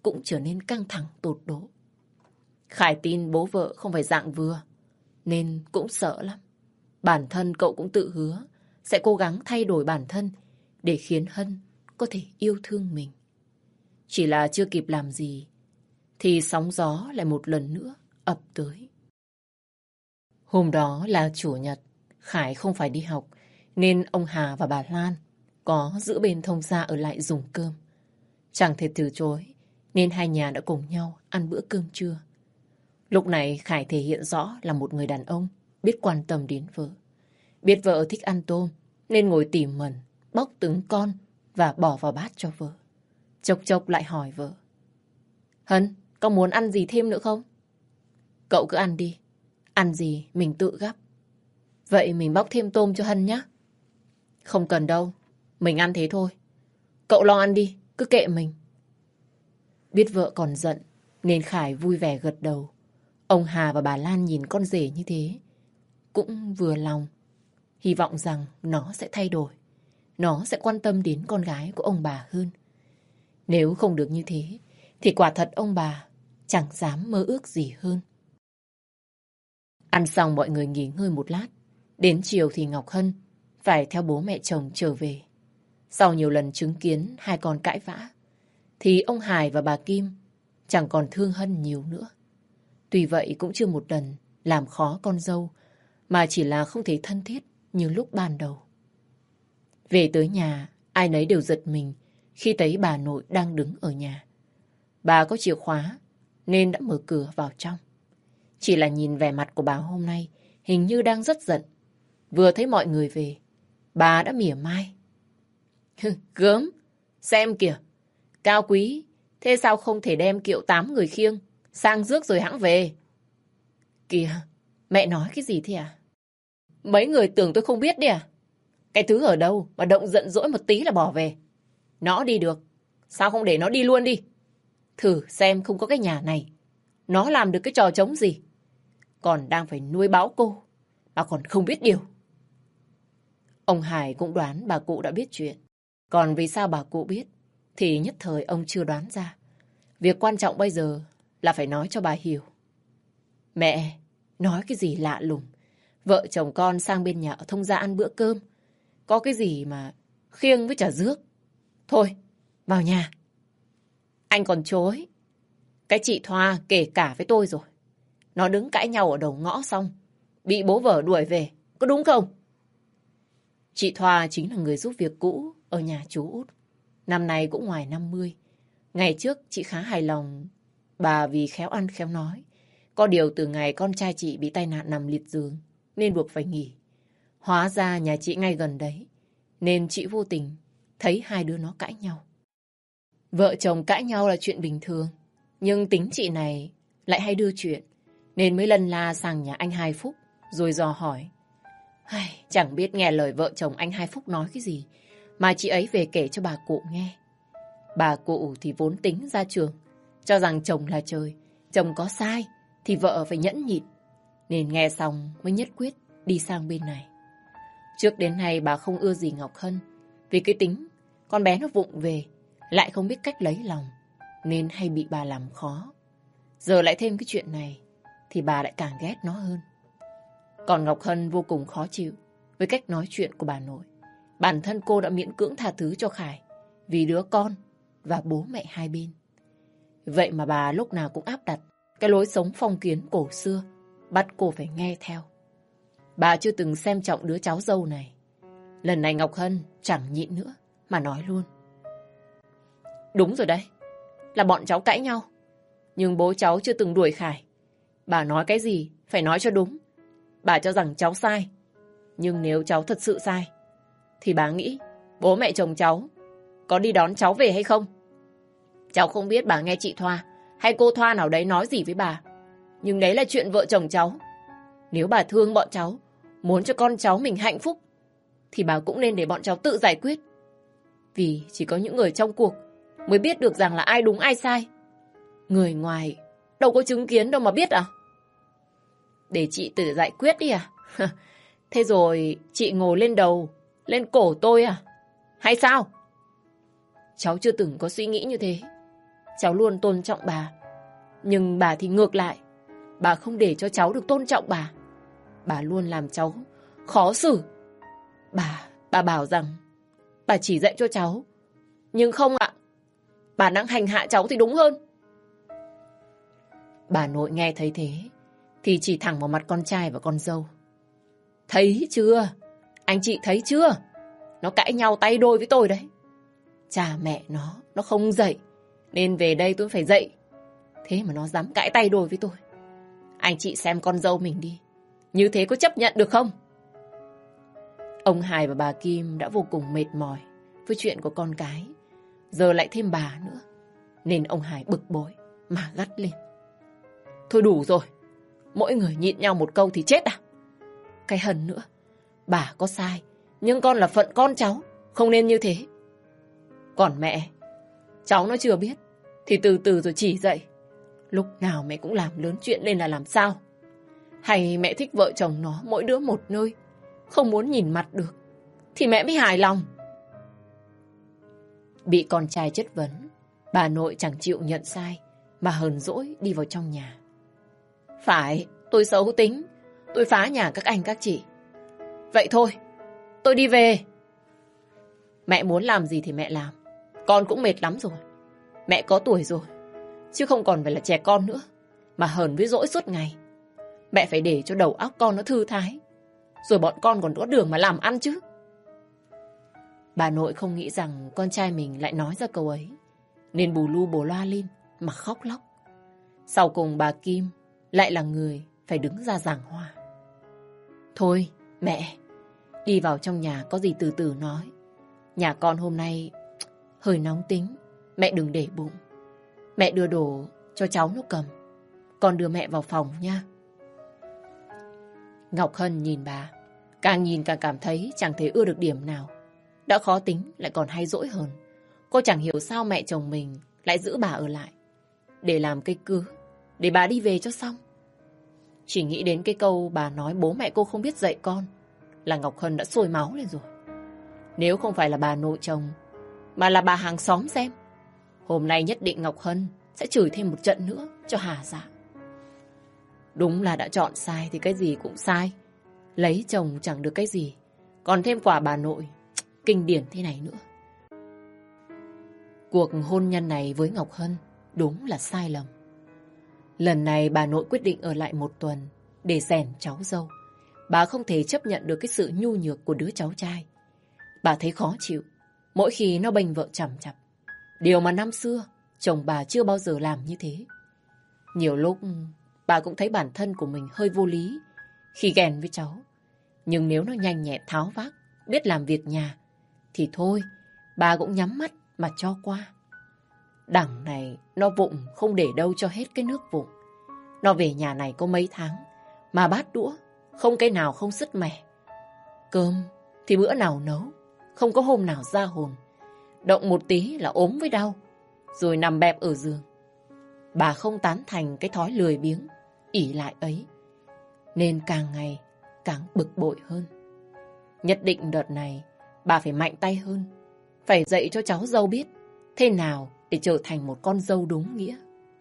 [SPEAKER 1] cũng trở nên căng thẳng tột độ. Khải tin bố vợ không phải dạng vừa, nên cũng sợ lắm. Bản thân cậu cũng tự hứa sẽ cố gắng thay đổi bản thân để khiến Hân có thể yêu thương mình. Chỉ là chưa kịp làm gì thì sóng gió lại một lần nữa ập tới. Hôm đó là Chủ nhật, Khải không phải đi học nên ông Hà và bà Lan có giữ bên thông gia ở lại dùng cơm. Chẳng thể từ chối nên hai nhà đã cùng nhau ăn bữa cơm trưa. Lúc này Khải thể hiện rõ là một người đàn ông biết quan tâm đến vợ. Biết vợ thích ăn tôm nên ngồi tỉ mẩn, bóc từng con và bỏ vào bát cho vợ. Chốc chốc lại hỏi vợ: Hân, có muốn ăn gì thêm nữa không? Cậu cứ ăn đi. Ăn gì mình tự gắp. Vậy mình bóc thêm tôm cho Hân nhé. Không cần đâu. Mình ăn thế thôi. Cậu lo ăn đi. Cứ kệ mình. Biết vợ còn giận nên Khải vui vẻ gật đầu. Ông Hà và bà Lan nhìn con rể như thế cũng vừa lòng. Hy vọng rằng nó sẽ thay đổi. Nó sẽ quan tâm đến con gái của ông bà hơn. Nếu không được như thế thì quả thật ông bà chẳng dám mơ ước gì hơn. Ăn xong mọi người nghỉ ngơi một lát. Đến chiều thì Ngọc Hân phải theo bố mẹ chồng trở về. Sau nhiều lần chứng kiến hai con cãi vã thì ông Hải và bà Kim chẳng còn thương Hân nhiều nữa. Tuy vậy cũng chưa một lần làm khó con dâu, mà chỉ là không thể thân thiết như lúc ban đầu. Về tới nhà, ai nấy đều giật mình khi thấy bà nội đang đứng ở nhà. Bà có chìa khóa nên đã mở cửa vào trong. Chỉ là nhìn vẻ mặt của bà hôm nay hình như đang rất giận. Vừa thấy mọi người về, bà đã mỉa mai. Gớm, xem kìa, cao quý, thế sao không thể đem kiệu 8 người khiêng sang rước rồi hãng về? Kìa, mẹ nói cái gì thế à? Mấy người tưởng tôi không biết đi à? Cái thứ ở đâu mà động giận dỗi một tí là bỏ về. Nó đi được, sao không để nó đi luôn đi? Thử xem không có cái nhà này, nó làm được cái trò trống gì? Còn đang phải nuôi báo cô, bà còn không biết điều. Ông Hải cũng đoán bà cụ đã biết chuyện. Còn vì sao bà cụ biết thì nhất thời ông chưa đoán ra. Việc quan trọng bây giờ là phải nói cho bà hiểu. Mẹ, nói cái gì lạ lùng. Vợ chồng con sang bên nhà ở thông gia ăn bữa cơm. Có cái gì mà khiêng với chả rước. Thôi, vào nhà. Anh còn chối. Cái chị Thoa kể cả với tôi rồi. Nó đứng cãi nhau ở đầu ngõ xong bị bố vợ đuổi về. Có đúng không? Chị Thoa chính là người giúp việc cũ ở nhà chú Út. Năm nay cũng ngoài 50. Ngày trước chị khá hài lòng bà vì khéo ăn khéo nói. Có điều từ ngày con trai chị bị tai nạn nằm liệt giường nên buộc phải nghỉ. Hóa ra nhà chị ngay gần đấy nên chị vô tình thấy hai đứa nó cãi nhau. Vợ chồng cãi nhau là chuyện bình thường, nhưng tính chị này lại hay đưa chuyện nên mới lân la sang nhà anh Hai Phúc rồi dò hỏi. Chẳng biết nghe lời vợ chồng anh Hai Phúc nói cái gì mà chị ấy về kể cho bà cụ nghe. Bà cụ thì vốn tính ra trường, cho rằng chồng là trời, chồng có sai thì vợ phải nhẫn nhịn, nên nghe xong mới nhất quyết đi sang bên này. Trước đến nay bà không ưa gì Ngọc Hân, vì cái tính con bé nó vụng về, lại không biết cách lấy lòng, nên hay bị bà làm khó. Giờ lại thêm cái chuyện này thì bà lại càng ghét nó hơn. Còn Ngọc Hân vô cùng khó chịu với cách nói chuyện của bà nội. Bản thân cô đã miễn cưỡng tha thứ cho Khải vì đứa con và bố mẹ hai bên. Vậy mà bà lúc nào cũng áp đặt cái lối sống phong kiến cổ xưa, bắt cô phải nghe theo. Bà chưa từng xem trọng đứa cháu dâu này. Lần này Ngọc Hân chẳng nhịn nữa mà nói luôn. Đúng rồi đấy, là bọn cháu cãi nhau, nhưng bố cháu chưa từng đuổi Khải. Bà nói cái gì phải nói cho đúng. Bà cho rằng cháu sai, nhưng nếu cháu thật sự sai thì bà nghĩ bố mẹ chồng cháu có đi đón cháu về hay không? Cháu không biết bà nghe chị Thoa hay cô Thoa nào đấy nói gì với bà, nhưng đấy là chuyện vợ chồng cháu. Nếu bà thương bọn cháu, muốn cho con cháu mình hạnh phúc, thì bà cũng nên để bọn cháu tự giải quyết. Vì chỉ có những người trong cuộc mới biết được rằng là ai đúng ai sai. Người ngoài đâu có chứng kiến đâu mà biết à? Để chị tự giải quyết đi à? Thế rồi chị ngồi lên đầu, lên cổ tôi à? Hay sao? Cháu chưa từng có suy nghĩ như thế. cháu luôn tôn trọng bà. Nhưng bà thì ngược lại. Bà không để cho cháu được tôn trọng bà. Bà luôn làm cháu khó xử. Bà bảo rằng bà chỉ dạy cho cháu. Nhưng không ạ. Bà đang hành hạ cháu thì đúng hơn. Bà nội nghe thấy thế thì chỉ thẳng vào mặt con trai và con dâu. Thấy chưa? Anh chị thấy chưa? Nó cãi nhau tay đôi với tôi đấy. Cha mẹ nó không dạy. Nên về đây tôi phải dạy. Thế mà nó dám cãi tay đôi với tôi. Anh chị xem con dâu mình đi. Như thế có chấp nhận được không? Ông Hải và bà Kim đã vô cùng mệt mỏi với chuyện của con cái. Giờ lại thêm bà nữa. Nên ông Hải bực bội mà gắt lên. Thôi đủ rồi. Mỗi người nhịn nhau một câu thì chết à? Cái Hân nữa. Bà có sai. Nhưng con là phận con cháu. Không nên như thế. Còn mẹ, cháu nó chưa biết thì từ từ rồi chỉ dạy. Lúc nào mẹ cũng làm lớn chuyện lên là làm sao? Hay mẹ thích vợ chồng nó mỗi đứa một nơi, không muốn nhìn mặt được thì mẹ mới hài lòng. Bị con trai chất vấn, bà nội chẳng chịu nhận sai mà hờn dỗi đi vào trong nhà. Phải, tôi xấu tính, tôi phá nhà các anh các chị. Vậy thôi, tôi đi về. Mẹ muốn làm gì thì mẹ làm. Con cũng mệt lắm rồi. Mẹ có tuổi rồi, chứ không còn phải là trẻ con nữa mà hờn với dỗi suốt ngày. Mẹ phải để cho đầu óc con nó thư thái, rồi bọn con còn có đường mà làm ăn chứ. Bà nội không nghĩ rằng con trai mình lại nói ra câu ấy, nên bù lu bù loa lên mà khóc lóc. Sau cùng bà Kim lại là người phải đứng ra giảng hòa. Thôi mẹ, đi vào trong nhà có gì từ từ nói. Nhà con hôm nay hơi nóng tính, mẹ đừng để bụng. Mẹ đưa đồ cho cháu nó cầm, con đưa mẹ vào phòng nha. Ngọc Hân nhìn bà, càng nhìn càng cảm thấy chẳng thể ưa được điểm nào. Đã khó tính lại còn hay dỗi hơn. Cô chẳng hiểu sao mẹ chồng mình lại giữ bà ở lại, để làm cây cứa, để bà đi về cho xong. Chỉ nghĩ đến cái câu bà nói bố mẹ cô không biết dạy con là Ngọc Hân đã sôi máu lên rồi. Nếu không phải là bà nội chồng, mà là bà hàng xóm xem, hôm nay nhất định Ngọc Hân sẽ chửi thêm một trận nữa cho hả dạ. Đúng là đã chọn sai thì cái gì cũng sai. Lấy chồng chẳng được cái gì, còn thêm quả bà nội kinh điển thế này nữa. Cuộc hôn nhân này với Ngọc Hân đúng là sai lầm. Lần này bà nội quyết định ở lại 1 tuần để rèn cháu dâu. Bà không thể chấp nhận được cái sự nhu nhược của đứa cháu trai. Bà thấy khó chịu mỗi khi nó bênh vợ chằm chặp. Điều mà năm xưa chồng bà chưa bao giờ làm như thế. Nhiều lúc bà cũng thấy bản thân của mình hơi vô lý khi ghen với cháu. Nhưng nếu nó nhanh nhẹn tháo vác, biết làm việc nhà, thì thôi, bà cũng nhắm mắt mà cho qua. Đằng này nó vụng không để đâu cho hết cái nước vụng. Nó về nhà này có mấy tháng mà bát đũa không cái nào không sứt mẻ. Cơm thì bữa nào nấu, không có hôm nào ra hồn. Động một tí là ốm với đau, rồi nằm bẹp ở giường. Bà không tán thành cái thói lười biếng, ỷ lại ấy, nên càng ngày càng bực bội hơn. Nhất định đợt này bà phải mạnh tay hơn, phải dạy cho cháu dâu biết thế nào để trở thành một con dâu đúng nghĩa.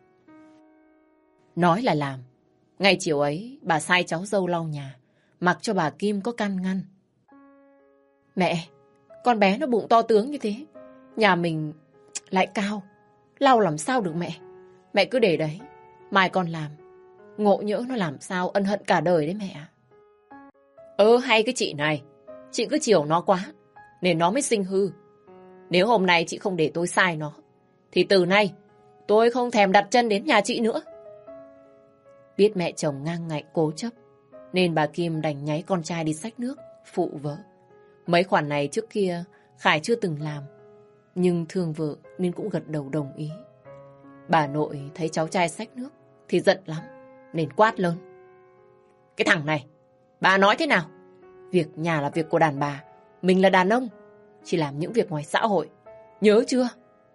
[SPEAKER 1] Nói là làm. Ngay chiều ấy bà sai cháu dâu lau nhà, mặc cho bà Kim có can ngăn. Mẹ, con bé nó bụng to tướng như thế, nhà mình lại cao, lau làm sao được mẹ. Mẹ cứ để đấy, mai con làm. Ngộ nhỡ nó làm sao ân hận cả đời đấy mẹ. Hay cái chị này, chị cứ chiều nó quá, nên nó mới sinh hư. Nếu hôm nay chị không để tôi sai nó, thì từ nay tôi không thèm đặt chân đến nhà chị nữa. Biết mẹ chồng ngang ngạnh cố chấp, nên bà Kim đành nháy con trai đi xách nước, phụ vợ. Mấy khoản này trước kia Khải chưa từng làm, nhưng thương vợ nên cũng gật đầu đồng ý. Bà nội thấy cháu trai xách nước thì giận lắm, nên quát lớn. Cái thằng này, bà nói thế nào? Việc nhà là việc của đàn bà, mình là đàn ông, chỉ làm những việc ngoài xã hội, nhớ chưa?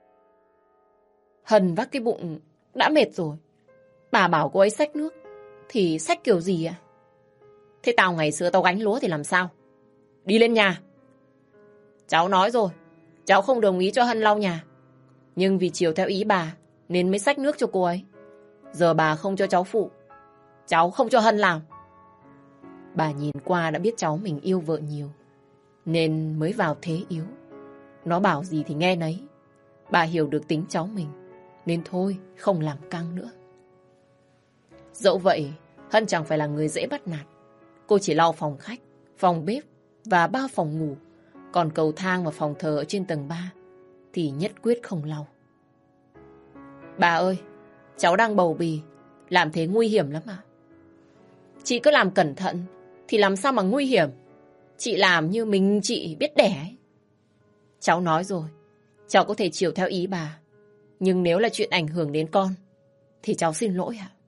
[SPEAKER 1] Hân vác cái bụng đã mệt rồi, bà bảo cô ấy xách nước thì xách kiểu gì à? Thế tao ngày xưa tao gánh lúa thì làm sao? Đi lên nhà. Cháu nói rồi, cháu không đồng ý cho Hân lau nhà, nhưng vì chiều theo ý bà nên mới xách nước cho cô ấy. Giờ bà không cho cháu phụ, cháu không cho Hân làm. Bà nhìn qua đã biết cháu mình yêu vợ nhiều, nên mới vào thế yếu. Nó bảo gì thì nghe nấy. Bà hiểu được tính cháu mình, nên thôi không làm căng nữa. Dẫu vậy, Hân chẳng phải là người dễ bắt nạt. Cô chỉ lau phòng khách, phòng bếp và 3 phòng ngủ. Còn cầu thang và phòng thờ ở trên tầng 3 thì nhất quyết không lau. Bà ơi, cháu đang bầu bì, làm thế nguy hiểm lắm à? Chị cứ làm cẩn thận thì làm sao mà nguy hiểm. Chị làm như mình chị biết đẻ ấy. Cháu nói rồi, cháu có thể chiều theo ý bà. Nhưng nếu là chuyện ảnh hưởng đến con thì cháu xin lỗi ạ.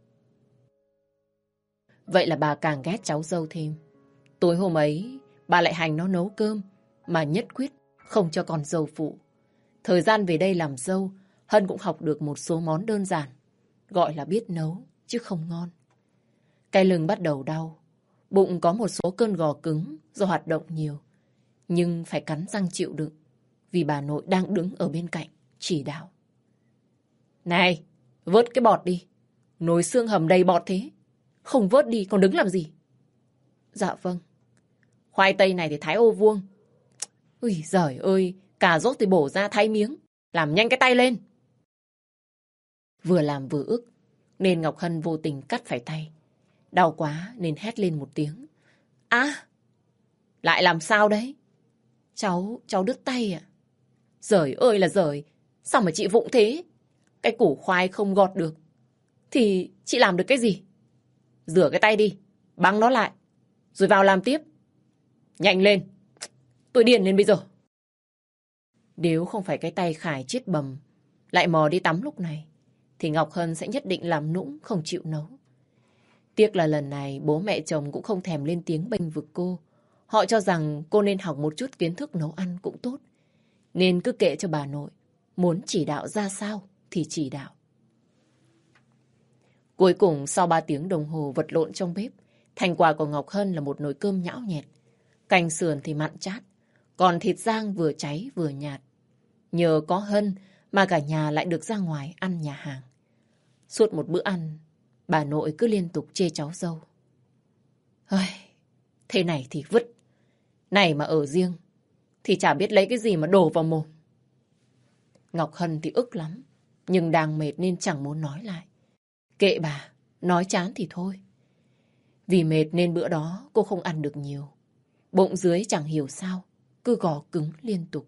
[SPEAKER 1] Vậy là bà càng ghét cháu dâu thêm. Tối hôm ấy, bà lại hành nó nấu cơm mà nhất quyết không cho con dâu phụ. Thời gian về đây làm dâu, Hân cũng học được một số món đơn giản, gọi là biết nấu chứ không ngon. Cái lưng bắt đầu đau, bụng có một số cơn gò cứng do hoạt động nhiều. Nhưng phải cắn răng chịu đựng, vì bà nội đang đứng ở bên cạnh, chỉ đạo. Này, vớt cái bọt đi, nồi xương hầm đầy bọt thế. Không vớt đi còn đứng làm gì? Dạ vâng. Khoai tây này thì thái ô vuông. Ui giời ơi, cà rốt thì bổ ra thái miếng. Làm nhanh cái tay lên. Vừa làm vừa ức, nên Ngọc Hân vô tình cắt phải tay. Đau quá nên hét lên một tiếng. À, lại làm sao đấy? Cháu đứt tay ạ. Giời ơi là giời, sao mà chị vụng thế? Cái củ khoai không gọt được thì chị làm được cái gì? Rửa cái tay đi, băng nó lại, rồi vào làm tiếp. Nhanh lên, tôi điên lên bây giờ. Nếu không phải cái tay Khải chết bầm, lại mò đi tắm lúc này, thì Ngọc Hân sẽ nhất định làm nũng không chịu nấu. Tiếc là lần này bố mẹ chồng cũng không thèm lên tiếng bênh vực cô. Họ cho rằng cô nên học một chút kiến thức nấu ăn cũng tốt. Nên cứ kệ cho bà nội, muốn chỉ đạo ra sao thì chỉ đạo. Cuối cùng sau 3 tiếng đồng hồ vật lộn trong bếp, thành quả của Ngọc Hân là một nồi cơm nhão nhẹt. Canh sườn thì mặn chát, còn thịt rang vừa cháy vừa nhạt. Nhờ có Hân mà cả nhà lại được ra ngoài ăn nhà hàng. Suốt một bữa ăn, bà nội cứ liên tục chê cháu dâu. Ôi, thế này thì vứt. Này mà ở riêng thì chả biết lấy cái gì mà đổ vào mồm. Ngọc Hân thì ức lắm, nhưng đang mệt nên chẳng muốn nói lại. Kệ bà, nói chán thì thôi. Vì mệt nên bữa đó cô không ăn được nhiều. Bụng dưới chẳng hiểu sao, cứ gò cứng liên tục.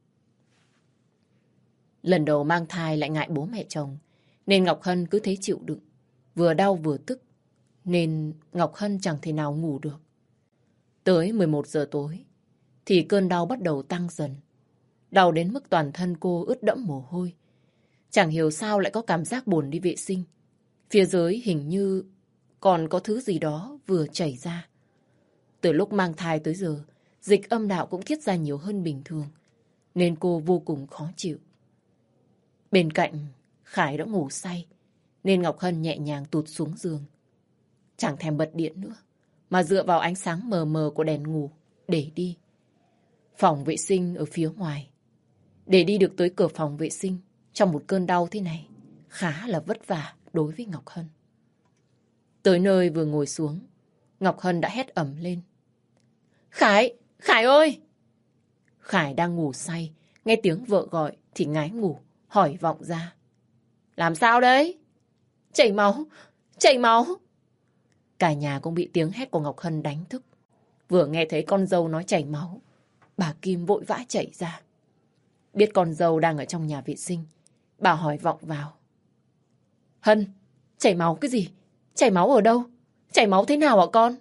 [SPEAKER 1] Lần đầu mang thai lại ngại bố mẹ chồng, nên Ngọc Hân cứ thế chịu đựng. Vừa đau vừa tức, nên Ngọc Hân chẳng thể nào ngủ được. Tới 11 giờ tối, thì cơn đau bắt đầu tăng dần. Đau đến mức toàn thân cô ướt đẫm mồ hôi. Chẳng hiểu sao lại có cảm giác buồn đi vệ sinh. Phía dưới hình như còn có thứ gì đó vừa chảy ra. Từ lúc mang thai tới giờ, dịch âm đạo cũng tiết ra nhiều hơn bình thường, nên cô vô cùng khó chịu. Bên cạnh, Khải đã ngủ say, nên Ngọc Hân nhẹ nhàng tụt xuống giường. Chẳng thèm bật điện nữa, mà dựa vào ánh sáng mờ mờ của đèn ngủ để đi. Phòng vệ sinh ở phía ngoài. Để đi được tới cửa phòng vệ sinh trong một cơn đau thế này khá là vất vả đối với Ngọc Hân. Tới nơi vừa ngồi xuống, Ngọc Hân đã hét ầm lên. Khải! Khải ơi! Khải đang ngủ say, nghe tiếng vợ gọi thì ngái ngủ, hỏi vọng ra. Làm sao đấy? Chảy máu! Chảy máu! Cả nhà cũng bị tiếng hét của Ngọc Hân đánh thức. Vừa nghe thấy con dâu nói chảy máu, bà Kim vội vã chạy ra. Biết con dâu đang ở trong nhà vệ sinh, bà hỏi vọng vào. Hân, chảy máu cái gì? Chảy máu ở đâu? Chảy máu thế nào hả con?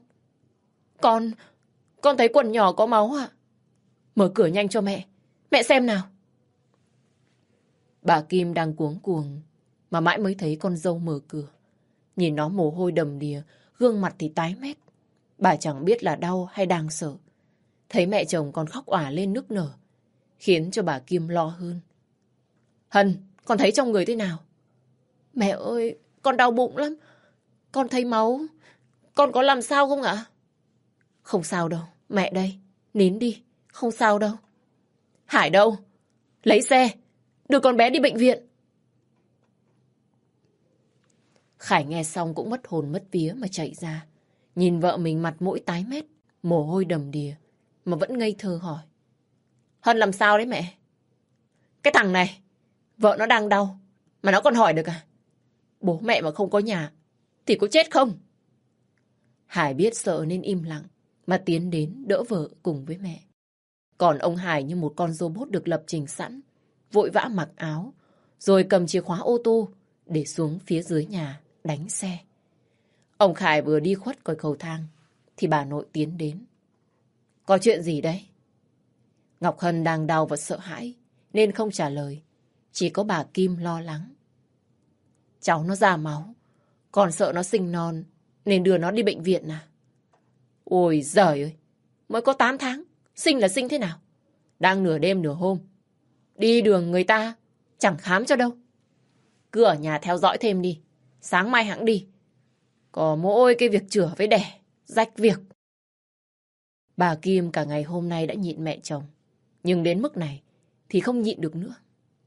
[SPEAKER 1] Con thấy quần nhỏ có máu ạ. Mở cửa nhanh cho mẹ. Mẹ xem nào. Bà Kim đang cuống cuồng, mà mãi mới thấy con dâu mở cửa. Nhìn nó mồ hôi đầm đìa, gương mặt thì tái mét. Bà chẳng biết là đau hay đang sợ. Thấy mẹ chồng còn khóc òa lên nức nở, khiến cho bà Kim lo hơn. Hân, con thấy trong người thế nào? Mẹ ơi, con đau bụng lắm. Con thấy máu. Con có làm sao không ạ? Không sao đâu, mẹ đây. Nín đi, không sao đâu. Hải đâu? Lấy xe, đưa con bé đi bệnh viện. Khải nghe xong cũng mất hồn mất vía mà chạy ra. Nhìn vợ mình mặt mũi tái mét, mồ hôi đầm đìa, mà vẫn ngây thơ hỏi. Hân làm sao đấy mẹ? Cái thằng này, vợ nó đang đau, mà nó còn hỏi được à? Bố mẹ mà không có nhà, thì có chết không? Hải biết sợ nên im lặng, mà tiến đến đỡ vợ cùng với mẹ. Còn ông Hải như một con robot được lập trình sẵn, vội vã mặc áo, rồi cầm chìa khóa ô tô để xuống phía dưới nhà đánh xe. Ông Khải vừa đi khuất khỏi cầu thang thì bà nội tiến đến. Có chuyện gì đấy? Ngọc Hân đang đau và sợ hãi nên không trả lời. Chỉ có bà Kim lo lắng. Cháu nó ra máu, còn sợ nó sinh non nên đưa nó đi bệnh viện à? Ôi giời ơi, mới có 8 tháng, sinh là sinh thế nào? Đang nửa đêm nửa hôm, đi đường người ta chẳng khám cho đâu. Cứ ở nhà theo dõi thêm đi, sáng mai hẵng đi. Có mỗi cái việc chữa với đẻ, rách việc. Bà Kim cả ngày hôm nay đã nhịn mẹ chồng, nhưng đến mức này thì không nhịn được nữa.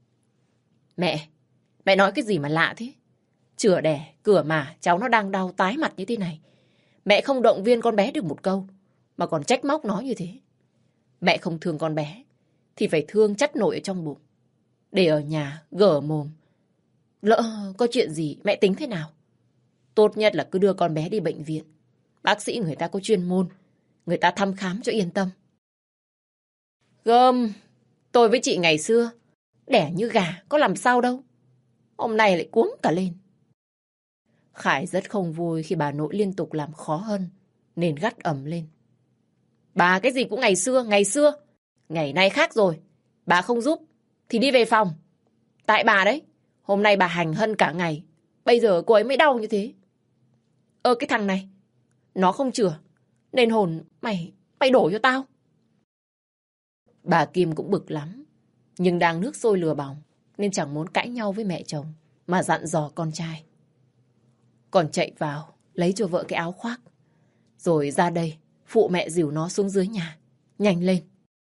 [SPEAKER 1] Mẹ nói cái gì mà lạ thế? Chữa đẻ, cửa mà cháu nó đang đau tái mặt như thế này. Mẹ không động viên con bé được một câu, mà còn trách móc nó như thế. Mẹ không thương con bé, thì phải thương chất nổi ở trong bụng. Để ở nhà, gở mồm. Lỡ có chuyện gì, mẹ tính thế nào? Tốt nhất là cứ đưa con bé đi bệnh viện. Bác sĩ người ta có chuyên môn, người ta thăm khám cho yên tâm. Gơm, tôi với chị ngày xưa, đẻ như gà, có làm sao đâu. Hôm nay lại cuống cả lên. Khải rất không vui khi bà nội liên tục làm khó hơn, nên gắt ẩm lên. Bà cái gì cũng ngày xưa, ngày xưa. Ngày nay khác rồi. Bà không giúp, thì đi về phòng. Tại bà đấy, hôm nay bà hành Hân cả ngày. Bây giờ cô ấy mới đau như thế. Cái thằng này, nó không chữa, nên hồn mày đổ cho tao. Bà Kim cũng bực lắm, nhưng đang nước sôi lửa bỏng, nên chẳng muốn cãi nhau với mẹ chồng, mà dặn dò con trai. Còn chạy vào, lấy cho vợ cái áo khoác. Rồi ra đây, phụ mẹ dìu nó xuống dưới nhà. Nhanh lên.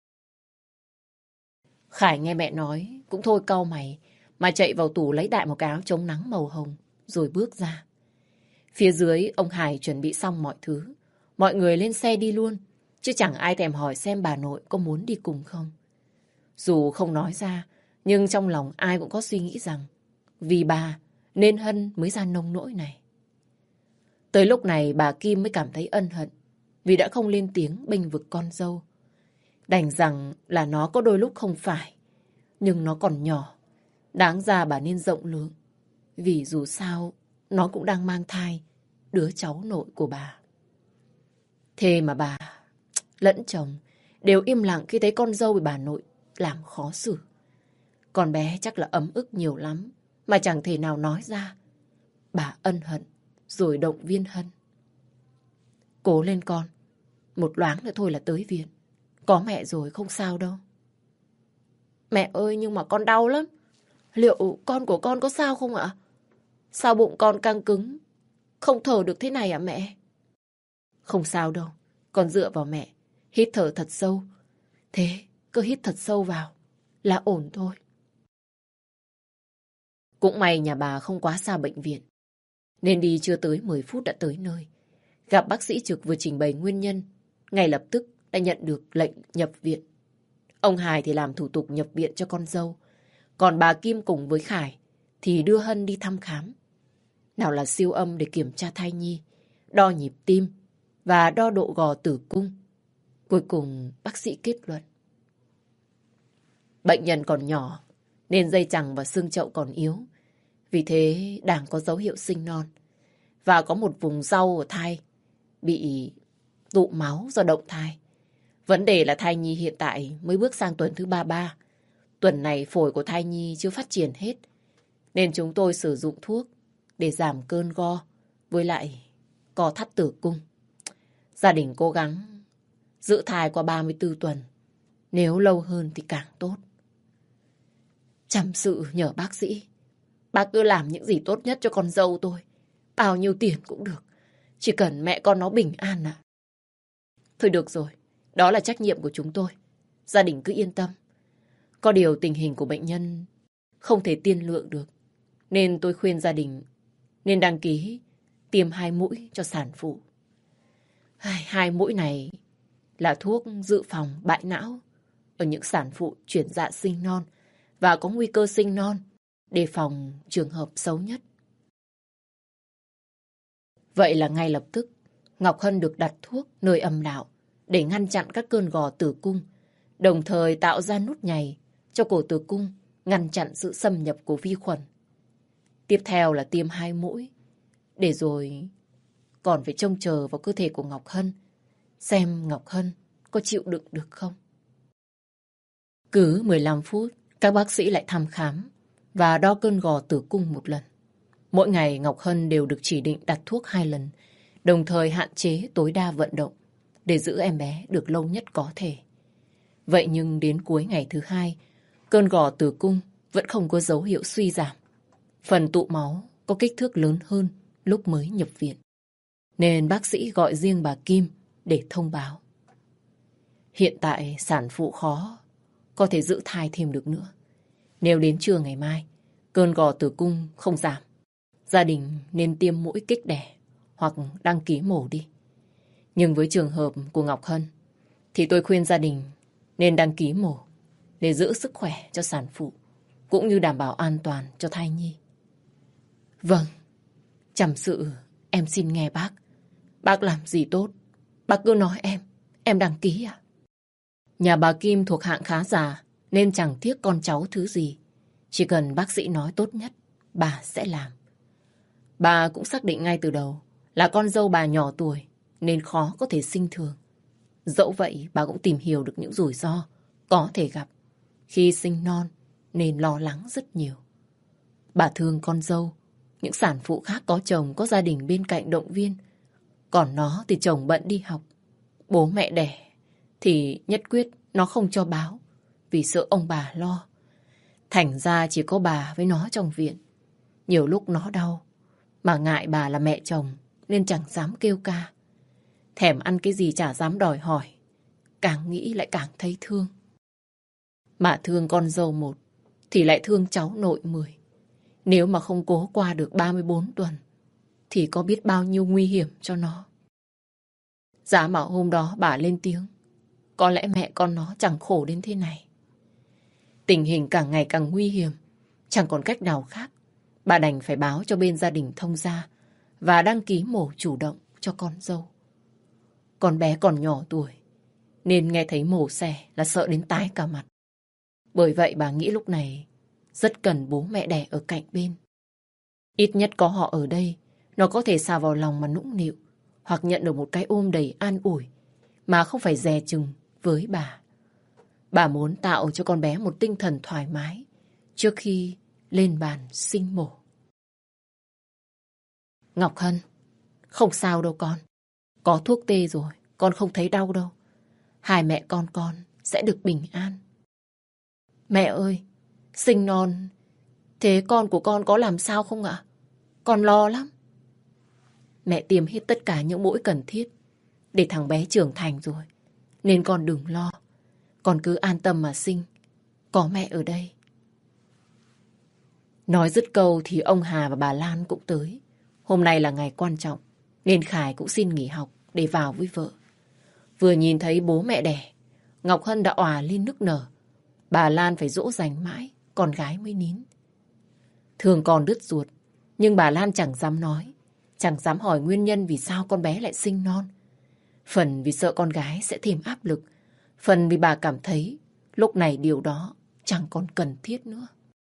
[SPEAKER 1] Khải nghe mẹ nói, cũng thôi cau mày, mà chạy vào tủ lấy đại một cái áo chống nắng màu hồng, rồi bước ra. Phía dưới, ông Hải chuẩn bị xong mọi thứ. Mọi người lên xe đi luôn, chứ chẳng ai thèm hỏi xem bà nội có muốn đi cùng không. Dù không nói ra, nhưng trong lòng ai cũng có suy nghĩ rằng vì bà nên Hân mới ra nông nỗi này. Tới lúc này bà Kim mới cảm thấy ân hận vì đã không lên tiếng bênh vực con dâu. Đành rằng là nó có đôi lúc không phải, nhưng nó còn nhỏ. Đáng ra bà nên rộng lượng, vì dù sao nó cũng đang mang thai đứa cháu nội của bà. Thế mà bà lẫn chồng đều im lặng khi thấy con dâu bị bà nội làm khó xử. Con bé chắc là ấm ức nhiều lắm mà chẳng thể nào nói ra. Bà ân hận rồi động viên Hân. Cố lên con, một loáng nữa thôi là tới viện. Có mẹ rồi không sao đâu. Mẹ ơi, nhưng mà con đau lắm. Liệu con của con có sao không ạ? Sao bụng con căng cứng, không thở được thế này ạ mẹ? Không sao đâu, con dựa vào mẹ, hít thở thật sâu. Thế, cứ hít thật sâu vào là ổn thôi. Cũng may nhà bà không quá xa bệnh viện, nên đi chưa tới 10 phút đã tới nơi. Gặp bác sĩ trực vừa trình bày nguyên nhân, ngay lập tức đã nhận được lệnh nhập viện. Ông Hải thì làm thủ tục nhập viện cho con dâu, còn bà Kim cùng với Khải thì đưa Hân đi thăm khám. Nào là siêu âm để kiểm tra thai nhi, đo nhịp tim và đo độ gò tử cung. Cuối cùng bác sĩ kết luận bệnh nhân còn nhỏ nên dây chằng và xương chậu còn yếu, vì thế đang có dấu hiệu sinh non. Và có một vùng rau ở thai bị tụ máu do động thai. Vấn đề là thai nhi hiện tại mới bước sang tuần thứ 33. Tuần này phổi của thai nhi chưa phát triển hết, nên chúng tôi sử dụng thuốc để giảm cơn go với lại co thắt tử cung. Gia đình cố gắng giữ thai qua 34 tuần. Nếu lâu hơn thì càng tốt. Chăm sự nhờ bác sĩ. Bác cứ làm những gì tốt nhất cho con dâu tôi. Bao nhiêu tiền cũng được. Chỉ cần mẹ con nó bình an à. Thôi được rồi. Đó là trách nhiệm của chúng tôi. Gia đình cứ yên tâm. Có điều tình hình của bệnh nhân không thể tiên lượng được. Nên tôi khuyên gia đình nên đăng ký tiêm 2 mũi cho sản phụ. 2 mũi này là thuốc dự phòng bại não ở những sản phụ chuyển dạ sinh non và có nguy cơ sinh non, đề phòng trường hợp xấu nhất. Vậy là ngay lập tức, Ngọc Hân được đặt thuốc nơi âm đạo để ngăn chặn các cơn gò tử cung, đồng thời tạo ra nút nhầy cho cổ tử cung, ngăn chặn sự xâm nhập của vi khuẩn. Tiếp theo là tiêm 2 mũi, để rồi còn phải trông chờ vào cơ thể của Ngọc Hân, xem Ngọc Hân có chịu đựng được không. Cứ 15 phút, các bác sĩ lại thăm khám và đo cơn gò tử cung một lần. Mỗi ngày Ngọc Hân đều được chỉ định đặt thuốc 2 lần, đồng thời hạn chế tối đa vận động để giữ em bé được lâu nhất có thể. Vậy nhưng đến cuối ngày thứ 2, cơn gò tử cung vẫn không có dấu hiệu suy giảm. Phần tụ máu có kích thước lớn hơn lúc mới nhập viện, nên bác sĩ gọi riêng bà Kim để thông báo. Hiện tại sản phụ khó có thể giữ thai thêm được nữa. Nếu đến trưa ngày mai, cơn gò tử cung không giảm, gia đình nên tiêm mũi kích đẻ hoặc đăng ký mổ đi. Nhưng với trường hợp của Ngọc Hân, thì tôi khuyên gia đình nên đăng ký mổ để giữ sức khỏe cho sản phụ, cũng như đảm bảo an toàn cho thai nhi. Vâng, chăm sự em xin nghe bác. Bác làm gì tốt, bác cứ nói em đăng ký ạ. Nhà bà Kim thuộc hạng khá già, nên chẳng tiếc con cháu thứ gì. Chỉ cần bác sĩ nói tốt nhất, bà sẽ làm. Bà cũng xác định ngay từ đầu là con dâu bà nhỏ tuổi, nên khó có thể sinh thường. Dẫu vậy, bà cũng tìm hiểu được những rủi ro có thể gặp khi sinh non, nên lo lắng rất nhiều. Bà thương con dâu, những sản phụ khác có chồng, có gia đình bên cạnh động viên. Còn nó thì chồng bận đi học, bố mẹ đẻ thì nhất quyết nó không cho báo, vì sợ ông bà lo. Thành ra chỉ có bà với nó trong viện. Nhiều lúc nó đau, mà ngại bà là mẹ chồng nên chẳng dám kêu ca. Thèm ăn cái gì chả dám đòi hỏi. Càng nghĩ lại càng thấy thương. Mà thương con dâu 1 thì lại thương cháu nội 10. Nếu mà không cố qua được 34 tuần thì có biết bao nhiêu nguy hiểm cho nó. Giá mà hôm đó bà lên tiếng, có lẽ mẹ con nó chẳng khổ đến thế này. Tình hình càng ngày càng nguy hiểm, chẳng còn cách nào khác. Bà đành phải báo cho bên gia đình thông gia và đăng ký mổ chủ động cho con dâu. Con bé còn nhỏ tuổi, nên nghe thấy mổ xẻ là sợ đến tái cả mặt. Bởi vậy bà nghĩ lúc này rất cần bố mẹ đẻ ở cạnh bên. Ít nhất có họ ở đây, nó có thể xà vào lòng mà nũng nịu, hoặc nhận được một cái ôm đầy an ủi, mà không phải dè chừng với bà. Bà muốn tạo cho con bé một tinh thần thoải mái trước khi lên bàn sinh mổ. Ngọc Hân, không sao đâu con. Có thuốc tê rồi, con không thấy đau đâu. Hai mẹ con sẽ được bình an. Mẹ ơi, sinh non, thế con của con có làm sao không ạ? Con lo lắm. Mẹ tiêm hết tất cả những mũi cần thiết để thằng bé trưởng thành rồi, nên con đừng lo. Con cứ an tâm mà sinh, có mẹ ở đây. Nói dứt câu thì ông Hà và bà Lan cũng tới. Hôm nay là ngày quan trọng, nên Khải cũng xin nghỉ học để vào với vợ. Vừa nhìn thấy bố mẹ đẻ, Ngọc Hân đã òa lên nức nở. Bà Lan phải dỗ dành mãi, con gái mới nín. Thương con đứt ruột, nhưng bà Lan chẳng dám nói, chẳng dám hỏi nguyên nhân vì sao con bé lại sinh non. Phần vì sợ con gái sẽ thêm áp lực, phần vì bà cảm thấy lúc này điều đó chẳng còn cần thiết nữa.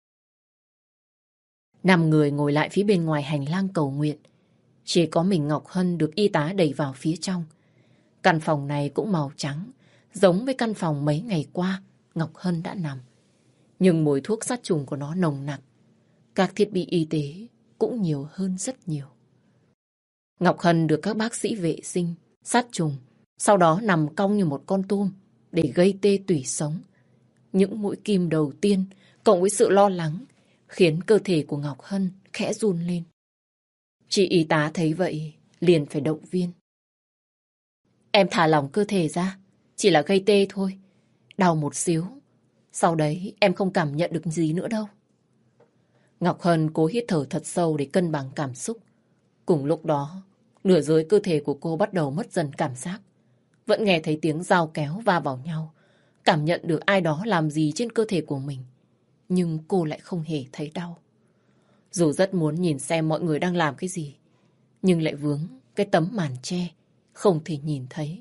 [SPEAKER 1] 5 người ngồi lại phía bên ngoài hành lang cầu nguyện. Chỉ có mình Ngọc Hân được y tá đẩy vào phía trong. Căn phòng này cũng màu trắng, giống với căn phòng mấy ngày qua Ngọc Hân đã nằm. Nhưng mùi thuốc sát trùng của nó nồng nặc. Các thiết bị y tế cũng nhiều hơn rất nhiều. Ngọc Hân được các bác sĩ vệ sinh, sát trùng, sau đó nằm cong như một con tôm để gây tê tủy sống. Những mũi kim đầu tiên cộng với sự lo lắng khiến cơ thể của Ngọc Hân khẽ run lên. Chị y tá thấy vậy liền phải động viên. Em thả lỏng cơ thể ra, chỉ là gây tê thôi, đau một xíu. Sau đấy em không cảm nhận được gì nữa đâu. Ngọc Hân cố hít thở thật sâu để cân bằng cảm xúc. Cùng lúc đó, nửa dưới cơ thể của cô bắt đầu mất dần cảm giác. Vẫn nghe thấy tiếng dao kéo va vào nhau, cảm nhận được ai đó làm gì trên cơ thể của mình. Nhưng cô lại không hề thấy đau. Dù rất muốn nhìn xem mọi người đang làm cái gì, nhưng lại vướng cái tấm màn che, không thể nhìn thấy.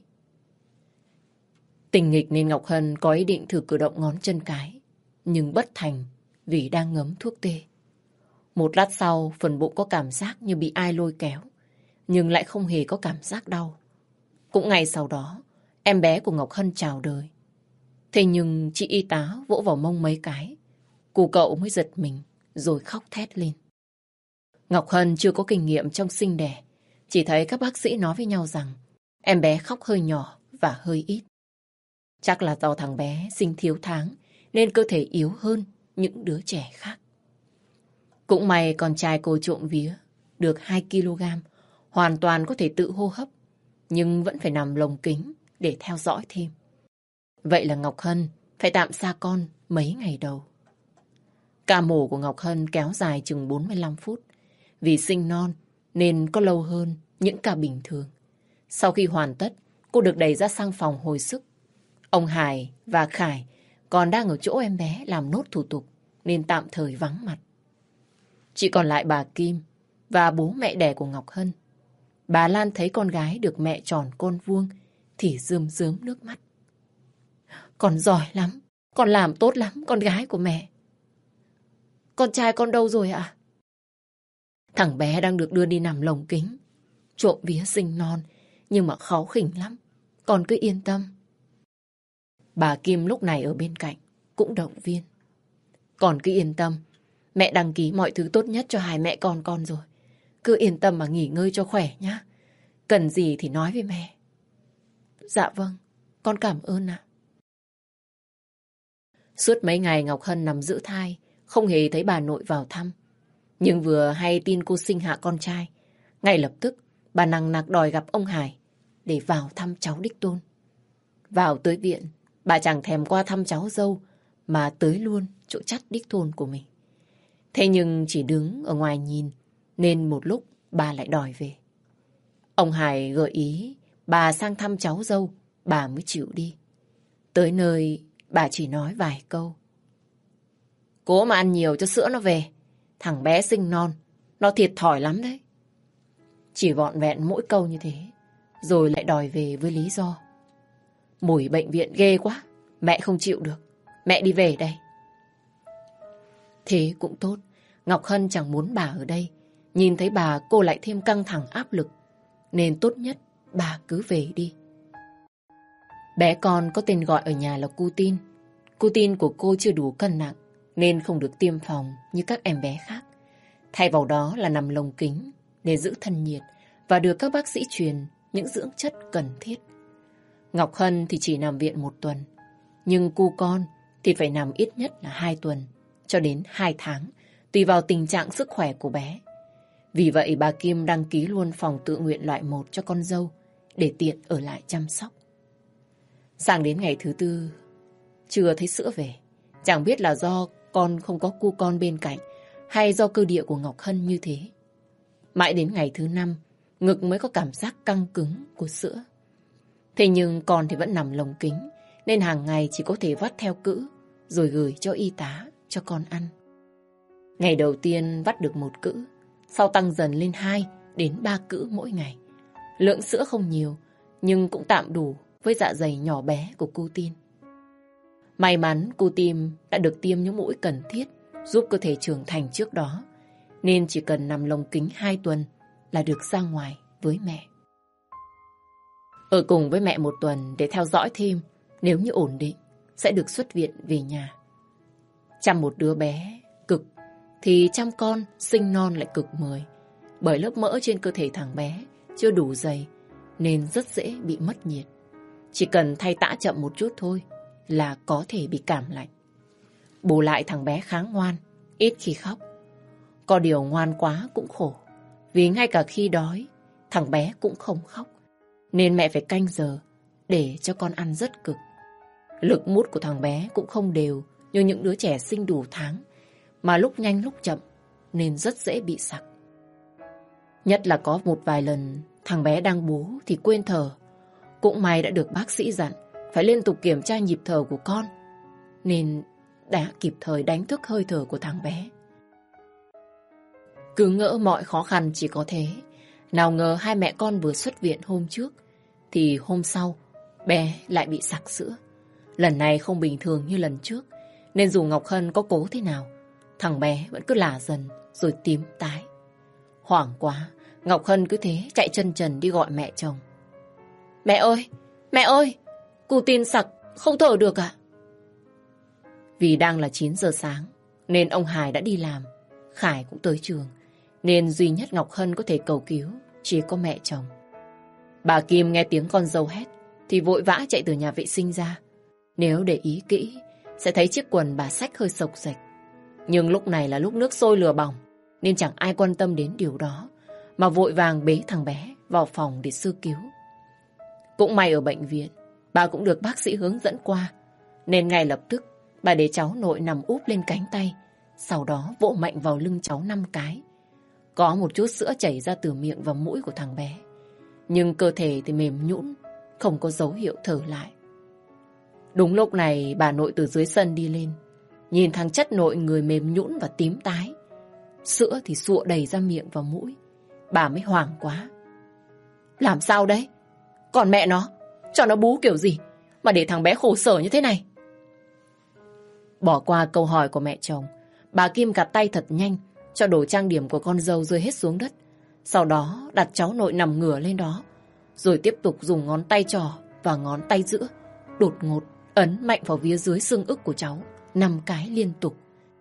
[SPEAKER 1] Tình nghịch nên Ngọc Hân có ý định thử cử động ngón chân cái, nhưng bất thành vì đang ngấm thuốc tê. Một lát sau, phần bụng có cảm giác như bị ai lôi kéo, nhưng lại không hề có cảm giác đau. Cũng ngay sau đó, em bé của Ngọc Hân chào đời. Thế nhưng chị y tá vỗ vào mông mấy cái, cô cậu mới giật mình rồi khóc thét lên. Ngọc Hân chưa có kinh nghiệm trong sinh đẻ, chỉ thấy các bác sĩ nói với nhau rằng em bé khóc hơi nhỏ và hơi ít. Chắc là do thằng bé sinh thiếu tháng nên cơ thể yếu hơn những đứa trẻ khác. Cũng may con trai cô trộm vía được 2 kg, hoàn toàn có thể tự hô hấp, nhưng vẫn phải nằm lồng kính để theo dõi thêm. Vậy là Ngọc Hân phải tạm xa con mấy ngày đầu. Ca mổ của Ngọc Hân kéo dài chừng 45 phút. Vì sinh non nên có lâu hơn những ca bình thường. Sau khi hoàn tất, cô được đẩy ra sang phòng hồi sức. Ông Hải và Khải còn đang ở chỗ em bé làm nốt thủ tục nên tạm thời vắng mặt. Chỉ còn lại bà Kim và bố mẹ đẻ của Ngọc Hân. Bà Lan thấy con gái được mẹ tròn con vuông thì rơm rớm nước mắt. Con giỏi lắm, con làm tốt lắm, con gái của mẹ. Con trai con đâu rồi ạ? Thằng bé đang được đưa đi nằm lồng kính. Trộm vía sinh non, nhưng mà kháu khỉnh lắm. Con cứ yên tâm. Bà Kim lúc này ở bên cạnh, cũng động viên. Con cứ yên tâm, mẹ đăng ký mọi thứ tốt nhất cho hai mẹ con rồi. Cứ yên tâm mà nghỉ ngơi cho khỏe nhá. Cần gì thì nói với mẹ. Dạ vâng, con cảm ơn ạ. Suốt mấy ngày Ngọc Hân nằm giữ thai, không hề thấy bà nội vào thăm. Nhưng vừa hay tin cô sinh hạ con trai, ngay lập tức bà nằng nặc đòi gặp ông Hải để vào thăm cháu đích tôn. Vào tới viện, bà chẳng thèm qua thăm cháu dâu mà tới luôn chỗ chắt đích tôn của mình. Thế nhưng chỉ đứng ở ngoài nhìn nên một lúc bà lại đòi về. Ông Hải gợi ý bà sang thăm cháu dâu, bà mới chịu đi. Tới nơi bà chỉ nói vài câu. Cố mà ăn nhiều cho sữa nó về. Thằng bé sinh non, nó thiệt thòi lắm đấy. Chỉ vọn vẹn mỗi câu như thế, rồi lại đòi về với lý do. Mùi bệnh viện ghê quá, mẹ không chịu được, mẹ đi về đây. Thế cũng tốt, Ngọc Hân chẳng muốn bà ở đây. Nhìn thấy bà cô lại thêm căng thẳng áp lực, nên tốt nhất bà cứ về đi. Bé con có tên gọi ở nhà là Cu Tin. Cu Tin của cô chưa đủ cân nặng nên không được tiêm phòng như các em bé khác. Thay vào đó là nằm lồng kính để giữ thân nhiệt và được các bác sĩ truyền những dưỡng chất cần thiết. Ngọc Hân thì chỉ nằm viện 1 tuần, nhưng cu con thì phải nằm ít nhất là 2 tuần cho đến 2 tháng, tùy vào tình trạng sức khỏe của bé. Vì vậy bà Kim đăng ký luôn phòng tự nguyện loại 1 cho con dâu để tiện ở lại chăm sóc. Sang đến ngày thứ 4, chưa thấy sữa về. Chẳng biết là do con không có cu con bên cạnh hay do cơ địa của Ngọc Hân như thế. Mãi đến ngày thứ 5, ngực mới có cảm giác căng cứng của sữa. Thế nhưng con thì vẫn nằm lồng kính, nên hàng ngày chỉ có thể vắt theo cữ rồi gửi cho y tá cho con ăn. Ngày đầu tiên vắt được 1 cữ, sau tăng dần lên 2 đến 3 cữ mỗi ngày. Lượng sữa không nhiều, nhưng cũng tạm đủ với dạ dày nhỏ bé của Cu Tin. May mắn Cu Tin đã được tiêm những mũi cần thiết giúp cơ thể trưởng thành trước đó, nên chỉ cần nằm lồng kính 2 tuần là được ra ngoài với mẹ. Ở cùng với mẹ 1 tuần để theo dõi thêm, nếu như ổn định sẽ được xuất viện về nhà. Chăm một đứa bé cực thì chăm con sinh non lại cực 10, bởi lớp mỡ trên cơ thể thằng bé chưa đủ dày nên rất dễ bị mất nhiệt. Chỉ cần thay tã chậm một chút thôi là có thể bị cảm lạnh. Bù lại thằng bé khá ngoan, ít khi khóc. Có điều ngoan quá cũng khổ, vì ngay cả khi đói, thằng bé cũng không khóc. Nên mẹ phải canh giờ để cho con ăn rất cực. Lực mút của thằng bé cũng không đều như những đứa trẻ sinh đủ tháng, mà lúc nhanh lúc chậm, nên rất dễ bị sặc. Nhất là có một vài lần thằng bé đang bú thì quên thở. Cũng may đã được bác sĩ dặn phải liên tục kiểm tra nhịp thở của con, nên đã kịp thời đánh thức hơi thở của thằng bé. Cứ ngỡ mọi khó khăn chỉ có thế, nào ngờ hai mẹ con vừa xuất viện hôm trước thì hôm sau bé lại bị sặc sữa. Lần này không bình thường như lần trước, nên dù Ngọc Hân có cố thế nào, thằng bé vẫn cứ lả dần rồi tím tái. Hoảng quá, Ngọc Hân cứ thế chạy chân trần đi gọi mẹ chồng. Mẹ ơi, mẹ ơi, cu tin sặc, không thở được à? Vì đang là 9 giờ sáng, nên ông Hải đã đi làm, Khải cũng tới trường, nên duy nhất Ngọc Hân có thể cầu cứu chỉ có mẹ chồng. Bà Kim nghe tiếng con dâu hét thì vội vã chạy từ nhà vệ sinh ra. Nếu để ý kỹ, sẽ thấy chiếc quần bà xách hơi xộc xệch. Nhưng lúc này là lúc nước sôi lửa bỏng, nên chẳng ai quan tâm đến điều đó, mà vội vàng bế thằng bé vào phòng để sơ cứu. Cũng may ở bệnh viện, bà cũng được bác sĩ hướng dẫn qua, nên ngay lập tức bà để cháu nội nằm úp lên cánh tay, sau đó vỗ mạnh vào lưng cháu 5 cái. Có một chút sữa chảy ra từ miệng và mũi của thằng bé, nhưng cơ thể thì mềm nhũn, không có dấu hiệu thở lại. Đúng lúc này bà nội từ dưới sân đi lên, nhìn thằng chất nội người mềm nhũn và tím tái, sữa thì sụa đầy ra miệng và mũi. Bà mới hoảng quá. Làm sao đấy? Còn mẹ nó, cho nó bú kiểu gì mà để thằng bé khổ sở như thế này? Bỏ qua câu hỏi của mẹ chồng, bà Kim gạt tay thật nhanh cho đồ trang điểm của con dâu rơi hết xuống đất. Sau đó đặt cháu nội nằm ngửa lên đó, rồi tiếp tục dùng ngón tay trỏ và ngón tay giữa đột ngột ấn mạnh vào phía dưới xương ức của cháu 5 cái liên tục.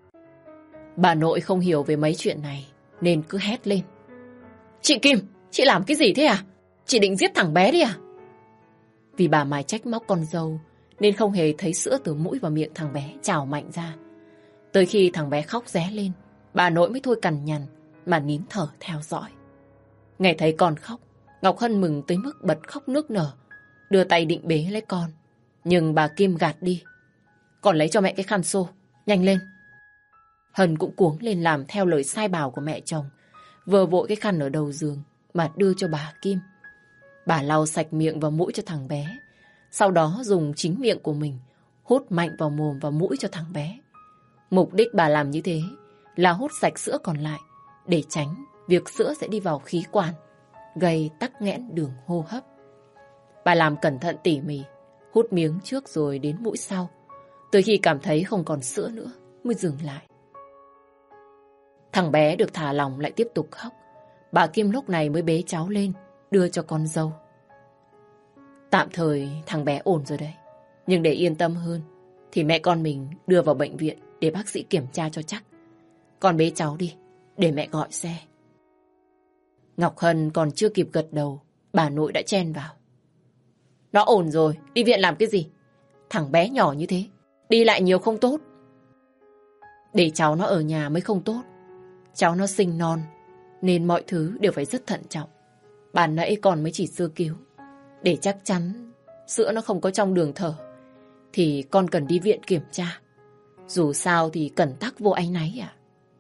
[SPEAKER 1] Bà nội không hiểu về mấy chuyện này nên cứ hét lên. Chị Kim, chị làm cái gì thế à? Chị định giết thằng bé đi à? Vì bà mải trách móc con dâu nên không hề thấy sữa từ mũi và miệng thằng bé trào mạnh ra. Tới khi thằng bé khóc ré lên, bà nội mới thôi cằn nhằn mà nín thở theo dõi. Nghe thấy con khóc, Ngọc Hân mừng tới mức bật khóc nức nở, đưa tay định bế lấy con, nhưng bà Kim gạt đi. Còn lấy cho mẹ cái khăn xô, nhanh lên. Hân cũng cuống lên làm theo lời sai bảo của mẹ chồng, vừa vội cái khăn ở đầu giường mà đưa cho bà Kim. Bà lau sạch miệng và mũi cho thằng bé, sau đó dùng chính miệng của mình hút mạnh vào mồm và mũi cho thằng bé. Mục đích bà làm như thế là hút sạch sữa còn lại, để tránh việc sữa sẽ đi vào khí quản, gây tắc nghẽn đường hô hấp. Bà làm cẩn thận tỉ mỉ, hút miếng trước rồi đến mũi sau, tới khi cảm thấy không còn sữa nữa mới dừng lại. Thằng bé được thả lỏng lại tiếp tục khóc. Bà Kim lúc này mới bế cháu lên, đưa cho con dâu. Tạm thời thằng bé ổn rồi đấy, nhưng để yên tâm hơn thì mẹ con mình đưa vào bệnh viện để bác sĩ kiểm tra cho chắc. Con bế cháu đi, để mẹ gọi xe. Ngọc Hân còn chưa kịp gật đầu, bà nội đã chen vào. Nó ổn rồi, đi viện làm cái gì? Thằng bé nhỏ như thế, đi lại nhiều không tốt. Để cháu nó ở nhà mới không tốt. Cháu nó sinh non, nên mọi thứ đều phải rất thận trọng. Ban nãy con mới chỉ sơ cứu. Để chắc chắn sữa nó không có trong đường thở, thì con cần đi viện kiểm tra. Dù sao thì cẩn tắc vô áy náy à.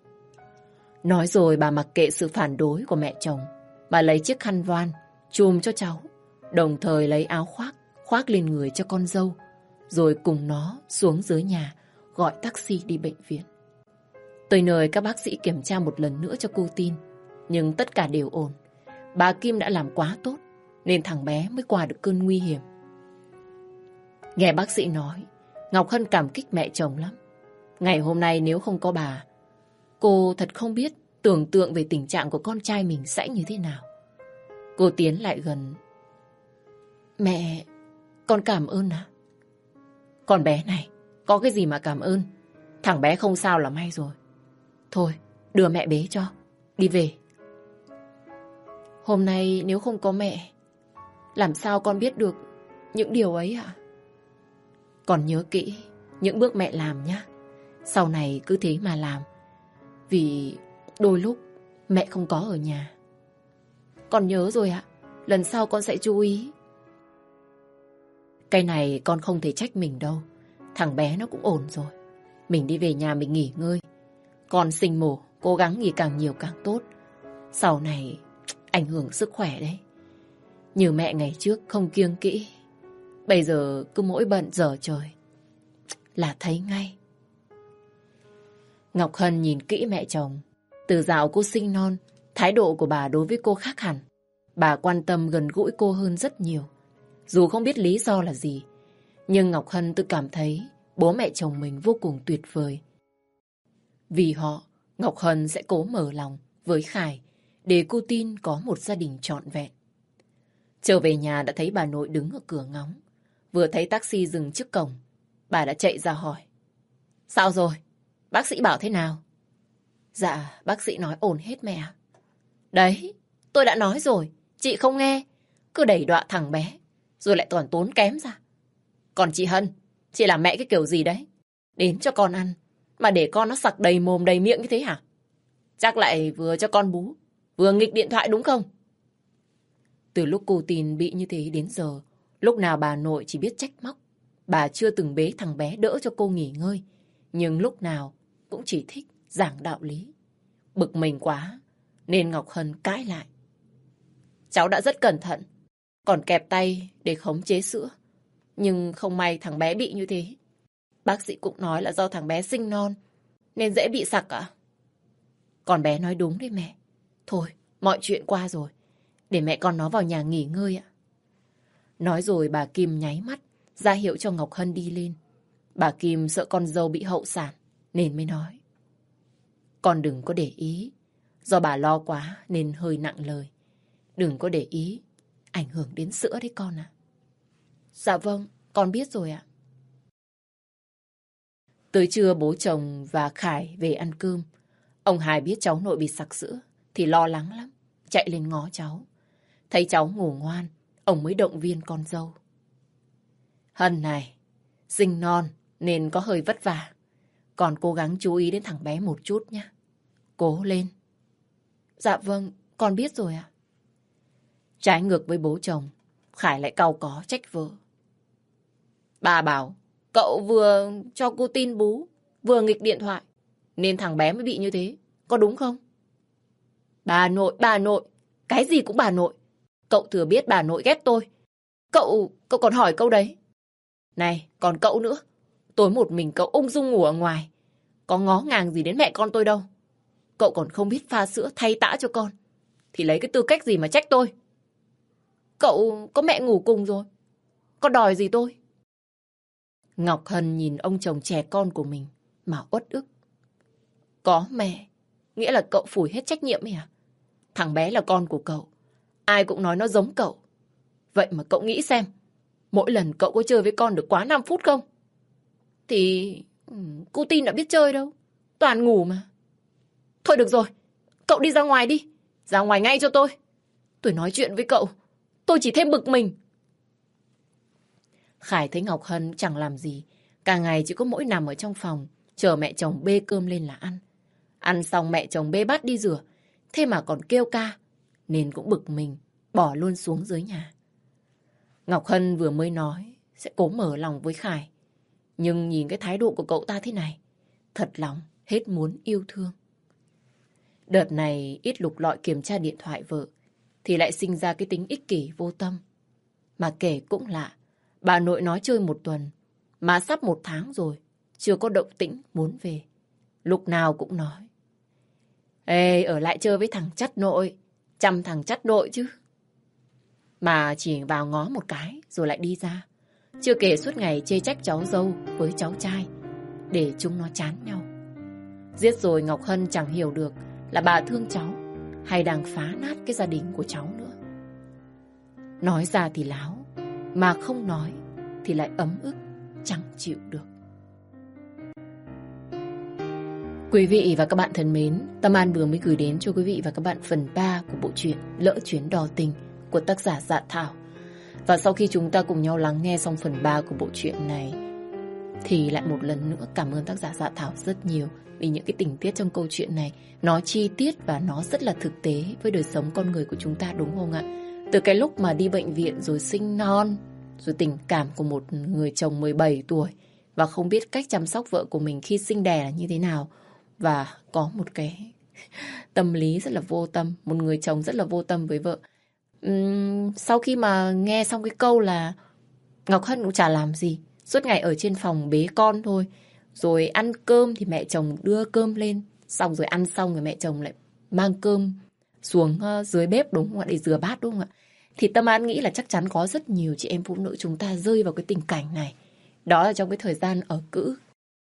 [SPEAKER 1] Nói rồi bà mặc kệ sự phản đối của mẹ chồng, bà lấy chiếc khăn voan chùm cho cháu, đồng thời lấy áo khoác khoác lên người cho con dâu, rồi cùng nó xuống dưới nhà gọi taxi đi bệnh viện. Tới nơi các bác sĩ kiểm tra một lần nữa cho cô tin, nhưng tất cả đều ổn. Bà Kim đã làm quá tốt nên thằng bé mới qua được cơn nguy hiểm. Nghe bác sĩ nói, Ngọc Hân cảm kích mẹ chồng lắm. Ngày hôm nay nếu không có bà, cô thật không biết tưởng tượng về tình trạng của con trai mình sẽ như thế nào. Cô tiến lại gần. Mẹ, con cảm ơn ạ. Con bé này, có cái gì mà cảm ơn? Thằng bé không sao là may rồi. Thôi, đưa mẹ bế cho, đi về. Hôm nay nếu không có mẹ, làm sao con biết được những điều ấy ạ? Con nhớ kỹ những bước mẹ làm nhé. Sau này cứ thế mà làm, vì đôi lúc mẹ không có ở nhà. Con nhớ rồi ạ, lần sau con sẽ chú ý. Cái này con không thể trách mình đâu. Thằng bé nó cũng ổn rồi. Mình đi về nhà mình nghỉ ngơi. Con sinh mổ cố gắng nghỉ càng nhiều càng tốt. Sau này ảnh hưởng sức khỏe đấy. Như mẹ ngày trước không kiêng kỹ, bây giờ cứ mỗi bận giờ trời là thấy ngay. Ngọc Hân nhìn kỹ mẹ chồng. Từ dạo cô sinh non, thái độ của bà đối với cô khác hẳn. Bà quan tâm gần gũi cô hơn rất nhiều. Dù không biết lý do là gì, nhưng Ngọc Hân tự cảm thấy bố mẹ chồng mình vô cùng tuyệt vời. Vì họ, Ngọc Hân sẽ cố mở lòng với Khải để cô tin có một gia đình trọn vẹn. Trở về nhà đã thấy bà nội đứng ở cửa ngóng. Vừa thấy taxi dừng trước cổng, bà đã chạy ra hỏi. Sao rồi? Bác sĩ bảo thế nào? Dạ, bác sĩ nói ổn hết mẹ ạ. Đấy, tôi đã nói rồi, chị không nghe. Cứ đẩy đọa thằng bé, rồi lại toàn tốn kém ra. Còn chị Hân, chị làm mẹ cái kiểu gì đấy? Đến cho con ăn, mà để con nó sặc đầy mồm đầy miệng như thế hả? Chắc lại vừa cho con bú, vừa nghịch điện thoại đúng không? Từ lúc cô tin bị như thế đến giờ, lúc nào bà nội chỉ biết trách móc. Bà chưa từng bế thằng bé đỡ cho cô nghỉ ngơi, nhưng lúc nào cũng chỉ thích giảng đạo lý. Bực mình quá, nên Ngọc Hân cãi lại. Cháu đã rất cẩn thận, còn kẹp tay để khống chế sữa. Nhưng không may thằng bé bị như thế. Bác sĩ cũng nói là do thằng bé sinh non, nên dễ bị sặc ạ. Con bé nói đúng đấy mẹ. Thôi, mọi chuyện qua rồi. Để mẹ con nó vào nhà nghỉ ngơi ạ. Nói rồi bà Kim nháy mắt, ra hiệu cho Ngọc Hân đi lên. Bà Kim sợ con dâu bị hậu sản, nên mới nói. Con đừng có để ý. Do bà lo quá nên hơi nặng lời. Đừng có để ý, ảnh hưởng đến sữa đấy con ạ. Dạ vâng, con biết rồi ạ. Tới trưa bố chồng và Khải về ăn cơm. Ông Hải biết cháu nội bị sặc sữa thì lo lắng lắm, chạy lên ngó cháu. Thấy cháu ngủ ngoan, ông mới động viên con dâu. Hân này, sinh non nên có hơi vất vả. Còn cố gắng chú ý đến thằng bé một chút nhé. Cố lên. Dạ vâng, con biết rồi ạ. Trái ngược với bố chồng, Khải lại cau có trách vợ. Bà bảo, cậu vừa cho cô tin bú, vừa nghịch điện thoại, nên thằng bé mới bị như thế. Có đúng không? Bà nội, cái gì cũng bà nội. Cậu thừa biết bà nội ghét tôi. Cậu còn hỏi câu đấy. Này, còn cậu nữa. Tối một mình cậu ung dung ngủ ở ngoài. Có ngó ngàng gì đến mẹ con tôi đâu. Cậu còn không biết pha sữa thay tã cho con. Thì lấy cái tư cách gì mà trách tôi? Cậu có mẹ ngủ cùng rồi. Có đòi gì tôi? Ngọc Hân nhìn ông chồng trẻ con của mình mà uất ức. Có mẹ, nghĩa là cậu phủi hết trách nhiệm ấy à? Thằng bé là con của cậu. Ai cũng nói nó giống cậu. Vậy mà cậu nghĩ xem, mỗi lần cậu có chơi với con được quá 5 phút không? Thì cô tin đã biết chơi đâu. Toàn ngủ mà. Thôi được rồi, cậu đi ra ngoài đi. Ra ngoài ngay cho tôi. Tôi nói chuyện với cậu, tôi chỉ thêm bực mình. Khải thấy Ngọc Hân chẳng làm gì. Cả ngày chỉ có mỗi nằm ở trong phòng, chờ mẹ chồng bê cơm lên là ăn. Ăn xong mẹ chồng bê bát đi rửa. Thế mà còn kêu ca, nên cũng bực mình, bỏ luôn xuống dưới nhà. Ngọc Hân vừa mới nói sẽ cố mở lòng với Khải. Nhưng nhìn cái thái độ của cậu ta thế này, thật lòng hết muốn yêu thương. Đợt này ít lục lọi kiểm tra điện thoại vợ, thì lại sinh ra cái tính ích kỷ vô tâm. Mà kể cũng lạ, bà nội nói chơi 1 tuần, mà sắp 1 tháng rồi, chưa có động tĩnh muốn về. Lúc nào cũng nói. Ê, ở lại chơi với thằng chắt nội, chăm thằng chắt nội chứ. Mà chỉ vào ngó một cái rồi lại đi ra. Chưa kể suốt ngày chê trách cháu dâu với cháu trai, để chúng nó chán nhau. Giết rồi Ngọc Hân chẳng hiểu được là bà thương cháu hay đang phá nát cái gia đình của cháu nữa. Nói ra thì láo, mà không nói thì lại ấm ức, chẳng chịu được. Quý vị và các bạn thân mến, Tâm An vừa mới gửi đến cho quý vị và các bạn phần 3 của bộ truyện Lỡ Chuyến Đò Tình của tác giả Dạ Thảo. Và sau khi chúng ta cùng nhau lắng nghe xong phần 3 của bộ truyện này, thì lại một lần nữa cảm ơn tác giả Dạ Thảo rất nhiều vì những cái tình tiết trong câu chuyện này nó chi tiết và nó rất là thực tế với đời sống con người của chúng ta, đúng không ạ? Từ cái lúc mà đi bệnh viện rồi sinh non, rồi tình cảm của một người chồng 17 tuổi và không biết cách chăm sóc vợ của mình khi sinh đẻ là như thế nào, và có một cái Tâm lý rất là vô tâm, một người chồng rất là vô tâm với vợ. Sau khi mà nghe xong cái câu là Ngọc Hân cũng chả làm gì, suốt ngày ở trên phòng bế con thôi. Rồi ăn cơm thì mẹ chồng đưa cơm lên, xong rồi ăn xong rồi mẹ chồng lại mang cơm xuống dưới bếp đúng không ạ, để rửa bát đúng không ạ. Thì Tâm An nghĩ là chắc chắn có rất nhiều chị em phụ nữ chúng ta rơi vào cái tình cảnh này. Đó là trong cái thời gian ở cữ.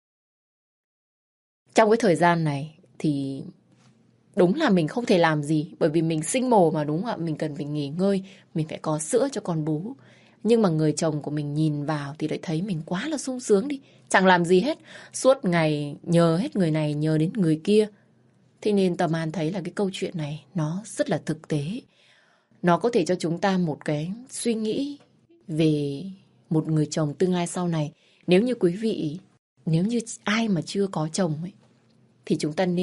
[SPEAKER 1] Trong cái thời gian này thì đúng là mình không thể làm gì, bởi vì mình sinh mồ mà đúng không ạ, mình cần phải nghỉ ngơi, mình phải có sữa cho con bú. Nhưng mà người chồng của mình nhìn vào thì lại thấy mình quá là sung sướng đi, chẳng làm gì hết, suốt ngày nhờ hết người này nhờ đến người kia. Thế nên Tâm An thấy là cái câu chuyện này nó rất là thực tế. Nó có thể cho chúng ta một cái suy nghĩ về một người chồng tương lai sau này. Nếu như quý vị, nếu như ai mà chưa có chồng ấy, thì chúng ta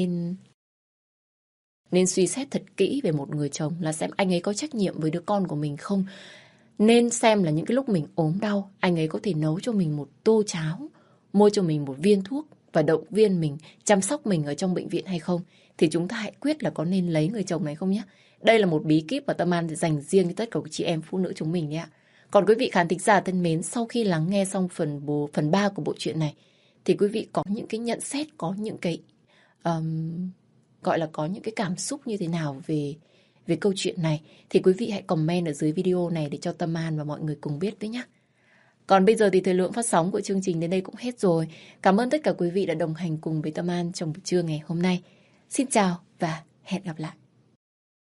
[SPEAKER 1] nên suy xét thật kỹ về một người chồng, là xem anh ấy có trách nhiệm với đứa con của mình không. Nên xem là những cái lúc mình ốm đau, anh ấy có thể nấu cho mình một tô cháo, mua cho mình một viên thuốc và động viên mình, chăm sóc mình ở trong bệnh viện hay không. Thì chúng ta hãy quyết là có nên lấy người chồng này không nhé. Đây là một bí kíp mà Tâm An dành riêng cho tất cả các chị em phụ nữ chúng mình đấy ạ. Còn quý vị khán thính giả thân mến, sau khi lắng nghe xong phần 3 của bộ truyện này, thì quý vị có những cái nhận xét, có những cái gọi là có những cái cảm xúc như thế nào về câu chuyện này, thì quý vị hãy comment ở dưới video này để cho Tâm An và mọi người cùng biết với nhé. Còn bây giờ thì thời lượng phát sóng của chương trình đến đây cũng hết rồi. Cảm ơn tất cả quý vị đã đồng hành cùng với Tâm An trong buổi trưa ngày hôm nay. Xin chào và hẹn gặp lại.